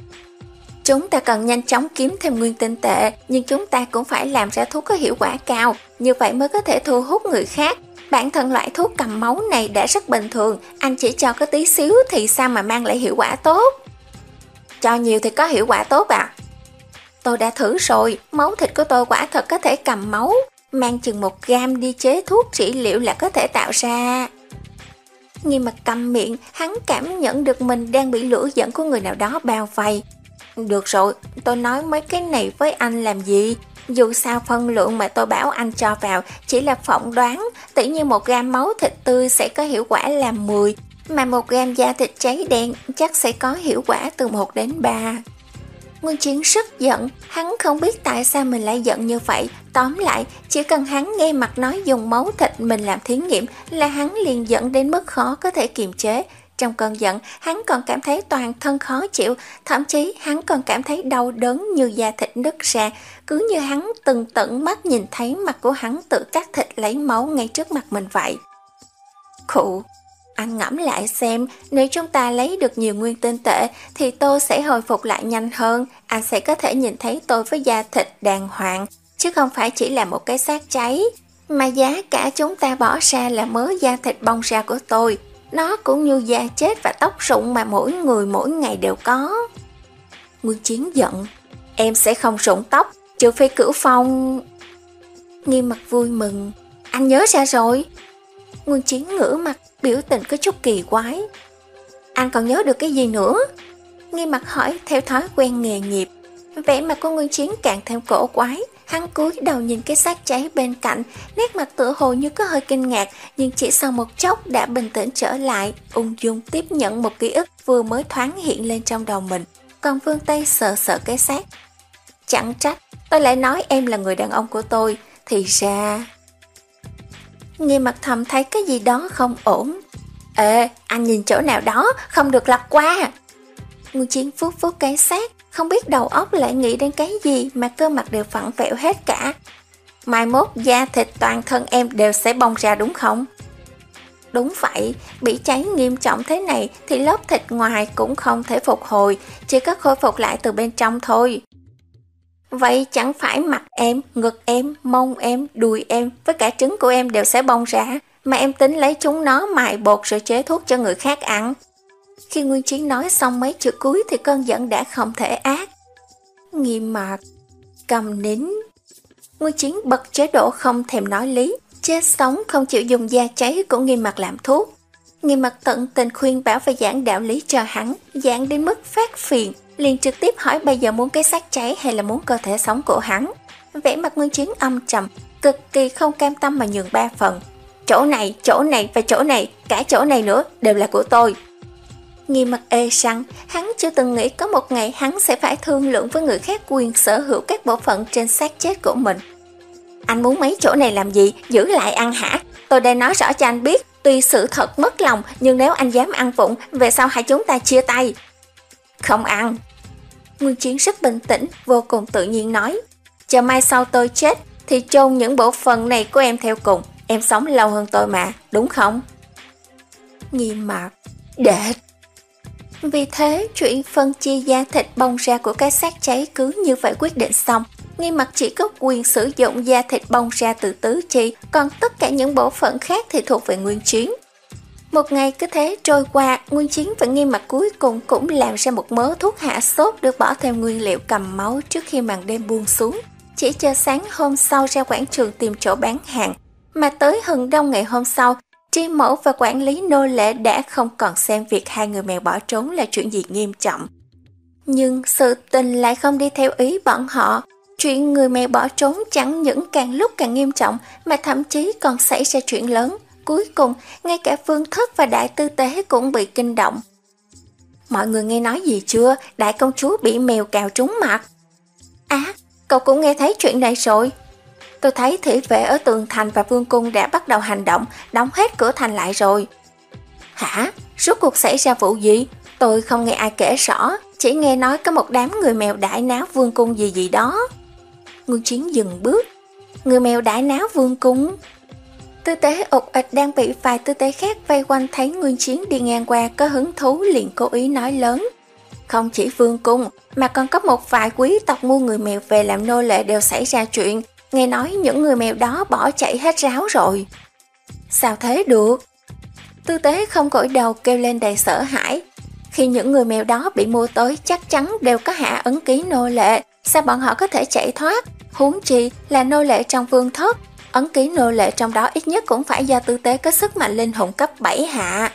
Chúng ta cần nhanh chóng kiếm thêm nguyên tinh tệ, nhưng chúng ta cũng phải làm ra thuốc có hiệu quả cao, như vậy mới có thể thu hút người khác. Bản thân loại thuốc cầm máu này đã rất bình thường, anh chỉ cho có tí xíu thì sao mà mang lại hiệu quả tốt? Cho nhiều thì có hiệu quả tốt à? Tôi đã thử rồi, máu thịt của tôi quả thật có thể cầm máu, mang chừng một gam đi chế thuốc trị liệu là có thể tạo ra. Nghiêm Mặc câm miệng, hắn cảm nhận được mình đang bị lửa giận của người nào đó bao vây. Được rồi, tôi nói mấy cái này với anh làm gì? Dù sao phân lượng mà tôi bảo anh cho vào chỉ là phỏng đoán, tỉ như một gam máu thịt tươi sẽ có hiệu quả là mười, mà một gam da thịt cháy đen chắc sẽ có hiệu quả từ một đến ba. Nguyên Chiến rất giận, hắn không biết tại sao mình lại giận như vậy. Tóm lại, chỉ cần hắn nghe Mặc nói dùng máu thịt mình làm thí nghiệm là hắn liền giận đến mức khó có thể kiềm chế. Trong cơn giận, hắn còn cảm thấy toàn thân khó chịu, thậm chí hắn còn cảm thấy đau đớn như da thịt nứt ra, cứ như hắn từng tận mắt nhìn thấy mặt của hắn tự cắt thịt lấy máu ngay trước mặt mình vậy. Khụ, anh ngẫm lại xem, nếu chúng ta lấy được nhiều nguyên tinh tệ thì tôi sẽ hồi phục lại nhanh hơn, anh sẽ có thể nhìn thấy tôi với da thịt đàng hoàng, chứ không phải chỉ là một cái xác cháy. Mà giá cả chúng ta bỏ ra là mớ da thịt bong ra của tôi. Nó cũng như da chết và tóc rụng mà mỗi người mỗi ngày đều có. Nguyên Chiến giận, em sẽ không rụng tóc, trừ phi Cửu Phong. Nghiêm Mặc vui mừng, anh nhớ ra rồi. Nguyên Chiến ngửa mặt, biểu tình có chút kỳ quái. Anh còn nhớ được cái gì nữa? Nghiêm Mặc hỏi theo thói quen nghề nghiệp. Vẻ mặt của Nguyên Chiến càng thêm cổ quái. Hắn cúi đầu nhìn cái xác cháy bên cạnh, nét mặt tựa hồ như có hơi kinh ngạc, nhưng chỉ sau một chốc đã bình tĩnh trở lại, ung dung tiếp nhận một ký ức vừa mới thoáng hiện lên trong đầu mình, còn vươn tay sờ sờ cái xác. Chẳng trách, tôi lại nói em là người đàn ông của tôi, thì ra... Nghiêm Mặc thầm thấy cái gì đó không ổn. Ê, anh nhìn chỗ nào đó, không được lật qua. Nguyên Chiến vuốt vuốt cái xác, không biết đầu óc lại nghĩ đến cái gì mà cơ mặt đều phẳng vẹo hết cả. Mai mốt da thịt toàn thân em đều sẽ bong ra đúng không? Đúng vậy, bị cháy nghiêm trọng thế này thì lớp thịt ngoài cũng không thể phục hồi, chỉ có khôi phục lại từ bên trong thôi. Vậy chẳng phải mặt em, ngực em, mông em, đùi em với cả trứng của em đều sẽ bong ra, mà em tính lấy chúng nó mài bột rồi chế thuốc cho người khác ăn. Khi Nguyên Chiến nói xong mấy chữ cuối thì cơn giận đã không thể át. Nghiêm Mặc cầm nín. Nguyên Chiến bật chế độ không thèm nói lý, chết sống không chịu dùng da cháy của Nghiêm Mặc làm thuốc. Nghiêm mặt tận tình khuyên bảo và giảng đạo lý cho hắn, giảng đến mức phát phiền, liền trực tiếp hỏi bây giờ muốn cái xác cháy hay là muốn cơ thể sống của hắn. Vẻ mặt Nguyên Chiến âm trầm, cực kỳ không cam tâm mà nhường ba phần. Chỗ này, chỗ này và chỗ này, cả chỗ này nữa đều là của tôi. Nghiêm mặt ê săng, hắn chưa từng nghĩ có một ngày hắn sẽ phải thương lượng với người khác quyền sở hữu các bộ phận trên xác chết của mình. Anh muốn mấy chỗ này làm gì, giữ lại ăn hả? Tôi đang nói rõ cho anh biết, tuy sự thật mất lòng, nhưng nếu anh dám ăn vụng, về sau hai chúng ta chia tay. Không ăn. Nguyên Chiến rất bình tĩnh, vô cùng tự nhiên nói. Chờ mai sau tôi chết, thì chôn những bộ phận này của em theo cùng. Em sống lâu hơn tôi mà, đúng không? Nghiêm mặt. Đệ. Vì thế, chuyện phân chia da thịt bong ra của cái xác cháy cứ như vậy quyết định xong. Nghiêm mặt chỉ có quyền sử dụng da thịt bong ra từ tứ chi, còn tất cả những bộ phận khác thì thuộc về Nguyên Chiến. Một ngày cứ thế trôi qua, Nguyên Chiến và Nghiêm mặt cuối cùng cũng làm ra một mớ thuốc hạ sốt được bỏ thêm nguyên liệu cầm máu trước khi màn đêm buông xuống. Chỉ chờ sáng hôm sau ra quảng trường tìm chỗ bán hàng, mà tới hừng đông ngày hôm sau, Tri Mẫu và quản lý nô lệ đã không còn xem việc hai người mèo bỏ trốn là chuyện gì nghiêm trọng. Nhưng sự tình lại không đi theo ý bọn họ. Chuyện người mèo bỏ trốn chẳng những càng lúc càng nghiêm trọng mà thậm chí còn xảy ra chuyện lớn. Cuối cùng, ngay cả Vương Thất và Đại Tư Tế cũng bị kinh động. Mọi người nghe nói gì chưa? Đại công chúa bị mèo cào trúng mặt. À, cậu cũng nghe thấy chuyện này rồi. Tôi thấy thị vệ ở tường thành và vương cung đã bắt đầu hành động, đóng hết cửa thành lại rồi. Hả? Rốt cuộc xảy ra vụ gì? Tôi không nghe ai kể rõ, chỉ nghe nói có một đám người mèo đãi náo vương cung gì gì đó. Nguyên Chiến dừng bước. Người mèo đãi náo vương cung? Tư tế ụt ịch đang bị vài tư tế khác vây quanh thấy Nguyên Chiến đi ngang qua có hứng thú liền cố ý nói lớn. Không chỉ vương cung, mà còn có một vài quý tộc mua người mèo về làm nô lệ đều xảy ra chuyện. Nghe nói những người mèo đó bỏ chạy hết ráo rồi. Sao thế được? Tư tế không cõi đầu kêu lên đầy sợ hãi. Khi những người mèo đó bị mua tới chắc chắn đều có hạ ấn ký nô lệ. Sao bọn họ có thể chạy thoát? Huống chi là nô lệ trong Vương Thất. Ấn ký nô lệ trong đó ít nhất cũng phải do tư tế có sức mạnh linh hồn cấp bảy hạ.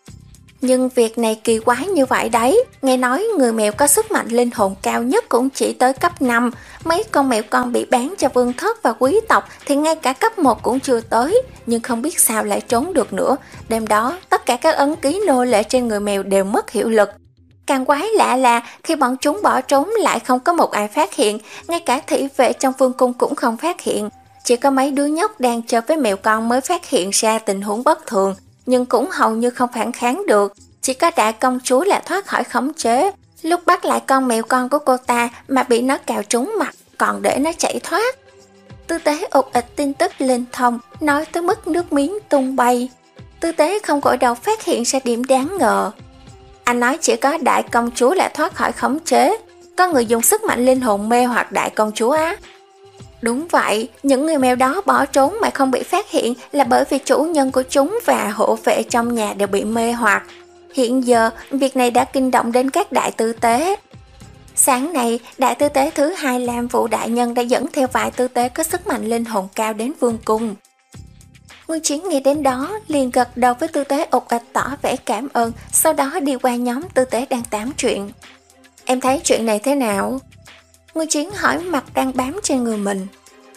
Nhưng việc này kỳ quái như vậy đấy. Nghe nói người mèo có sức mạnh linh hồn cao nhất cũng chỉ tới cấp năm. Mấy con mèo con bị bán cho Vương Thất và quý tộc thì ngay cả cấp một cũng chưa tới. Nhưng không biết sao lại trốn được nữa. Đêm đó tất cả các ấn ký nô lệ trên người mèo đều mất hiệu lực. Càng quái lạ là khi bọn chúng bỏ trốn lại không có một ai phát hiện. Ngay cả thị vệ trong vương cung cũng không phát hiện. Chỉ có mấy đứa nhóc đang chơi với mèo con mới phát hiện ra tình huống bất thường, nhưng cũng hầu như không phản kháng được. Chỉ có đại công chúa là thoát khỏi khống chế. Lúc bắt lại con mèo con của cô ta mà bị nó cào trúng mặt, còn để nó chạy thoát. Tư tế ụt ịch tin tức linh thông, nói tới mức nước miếng tung bay. Tư tế không gội đầu phát hiện ra điểm đáng ngờ. Anh nói chỉ có đại công chúa là thoát khỏi khống chế. Có người dùng sức mạnh linh hồn mê hoặc đại công chúa á? Đúng vậy, những người mèo đó bỏ trốn mà không bị phát hiện là bởi vì chủ nhân của chúng và hộ vệ trong nhà đều bị mê hoặc. Hiện giờ, việc này đã kinh động đến các đại tư tế. Sáng nay, đại tư tế thứ hai Lam Vũ đại nhân đã dẫn theo vài tư tế có sức mạnh linh hồn cao đến vương cung. Nguyên Chiến nghe đến đó, liền gật đầu với tư tế ụt ịch tỏ vẻ cảm ơn, sau đó đi qua nhóm tư tế đang tám chuyện. Em thấy chuyện này thế nào? Nguyên Chiến hỏi mặt đang bám trên người mình.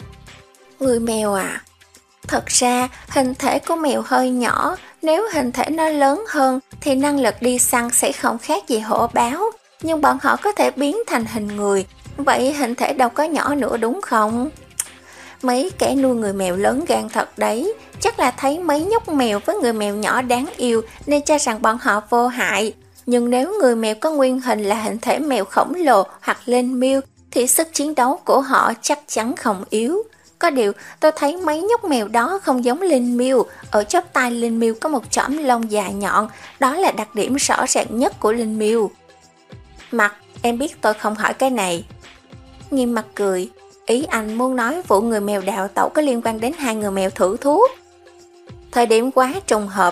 Người mèo à? Thật ra, hình thể của mèo hơi nhỏ, nếu hình thể nó lớn hơn thì năng lực đi săn sẽ không khác gì hổ báo, nhưng bọn họ có thể biến thành hình người, vậy hình thể đâu có nhỏ nữa đúng không? Mấy kẻ nuôi người mèo lớn gan thật đấy, chắc là thấy mấy nhóc mèo với người mèo nhỏ đáng yêu nên cho rằng bọn họ vô hại. Nhưng nếu người mèo có nguyên hình là hình thể mèo khổng lồ hoặc lên miêu thì sức chiến đấu của họ chắc chắn không yếu. Có điều tôi thấy mấy nhóc mèo đó không giống Linh Miêu. Ở chóp tai Linh Miêu có một chỏm lông dài nhọn, đó là đặc điểm rõ ràng nhất của Linh Miêu. Mặt, em biết tôi không hỏi cái này. Nghiêm mặt cười, ý anh muốn nói vụ người mèo đào tẩu có liên quan đến hai người mèo thử thuốc. Thời điểm quá trùng hợp.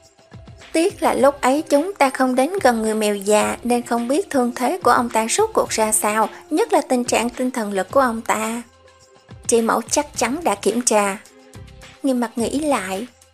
Tiếc là lúc ấy chúng ta không đến gần người mèo già nên không biết thương thế của ông ta rốt cuộc ra sao, nhất là tình trạng tinh thần lực của ông ta. Chị Mẫu chắc chắn đã kiểm tra. Nghiêm mặt nghĩ lại.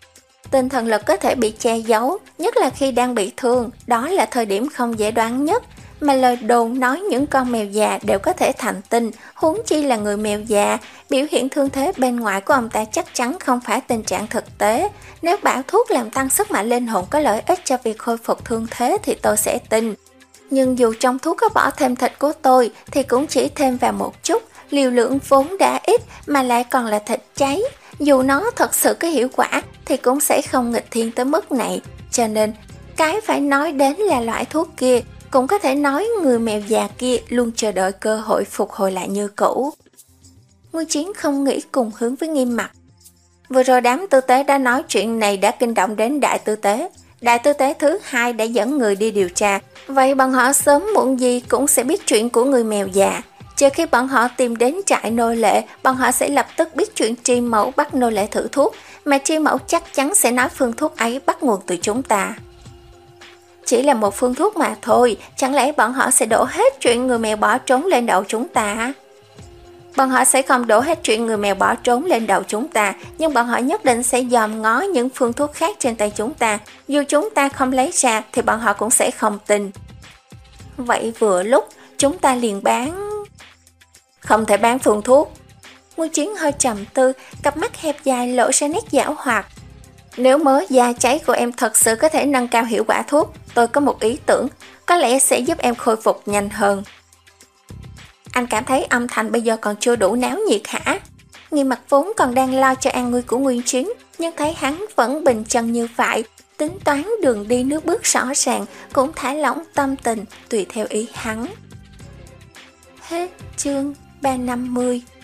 Tinh thần lực có thể bị che giấu, nhất là khi đang bị thương, đó là thời điểm không dễ đoán nhất. Mà lời đồn nói những con mèo già đều có thể thành tinh, huống chi là người mèo già. Biểu hiện thương thế bên ngoài của ông ta chắc chắn không phải tình trạng thực tế. Nếu bảo thuốc làm tăng sức mạnh linh hồn có lợi ích cho việc khôi phục thương thế thì tôi sẽ tin. Nhưng dù trong thuốc có bỏ thêm thịt của tôi thì cũng chỉ thêm vào một chút, liều lượng vốn đã ít mà lại còn là thịt cháy. Dù nó thật sự có hiệu quả thì cũng sẽ không nghịch thiên tới mức này. Cho nên, cái phải nói đến là loại thuốc kia, cũng có thể nói người mèo già kia luôn chờ đợi cơ hội phục hồi lại như cũ. Nguyên Chiến không nghĩ cùng hướng với Nghiêm Mặc. Vừa rồi đám tư tế đã nói chuyện này đã kinh động đến đại tư tế. Đại tư tế thứ hai đã dẫn người đi điều tra, vậy bọn họ sớm muộn gì cũng sẽ biết chuyện của người mèo già. Chờ khi bọn họ tìm đến trại nô lệ, bọn họ sẽ lập tức biết chuyện Tri Mẫu bắt nô lệ thử thuốc, mà Tri Mẫu chắc chắn sẽ nói phương thuốc ấy bắt nguồn từ chúng ta. Chỉ là một phương thuốc mà thôi, chẳng lẽ bọn họ sẽ đổ hết chuyện người mèo bỏ trốn lên đầu chúng ta? Bọn họ sẽ không đổ hết chuyện người mèo bỏ trốn lên đầu chúng ta, nhưng bọn họ nhất định sẽ dòm ngó những phương thuốc khác trên tay chúng ta. Dù chúng ta không lấy ra thì bọn họ cũng sẽ không tin. Vậy vừa lúc, chúng ta liền bán... Không thể bán phương thuốc. Nguyên Chiến hơi trầm tư, cặp mắt hẹp dài lộ ra nét giảo hoạt. Nếu mớ da cháy của em thật sự có thể nâng cao hiệu quả thuốc, tôi có một ý tưởng, có lẽ sẽ giúp em khôi phục nhanh hơn. Anh cảm thấy âm thanh bây giờ còn chưa đủ náo nhiệt hả? Nghiêm Mặc vốn còn đang lo cho an nguy của Nguyên Chiến, nhưng thấy hắn vẫn bình chân như vậy, tính toán đường đi nước bước rõ ràng, cũng thả lỏng tâm tình tùy theo ý hắn. Hết chương ba trăm năm mươi.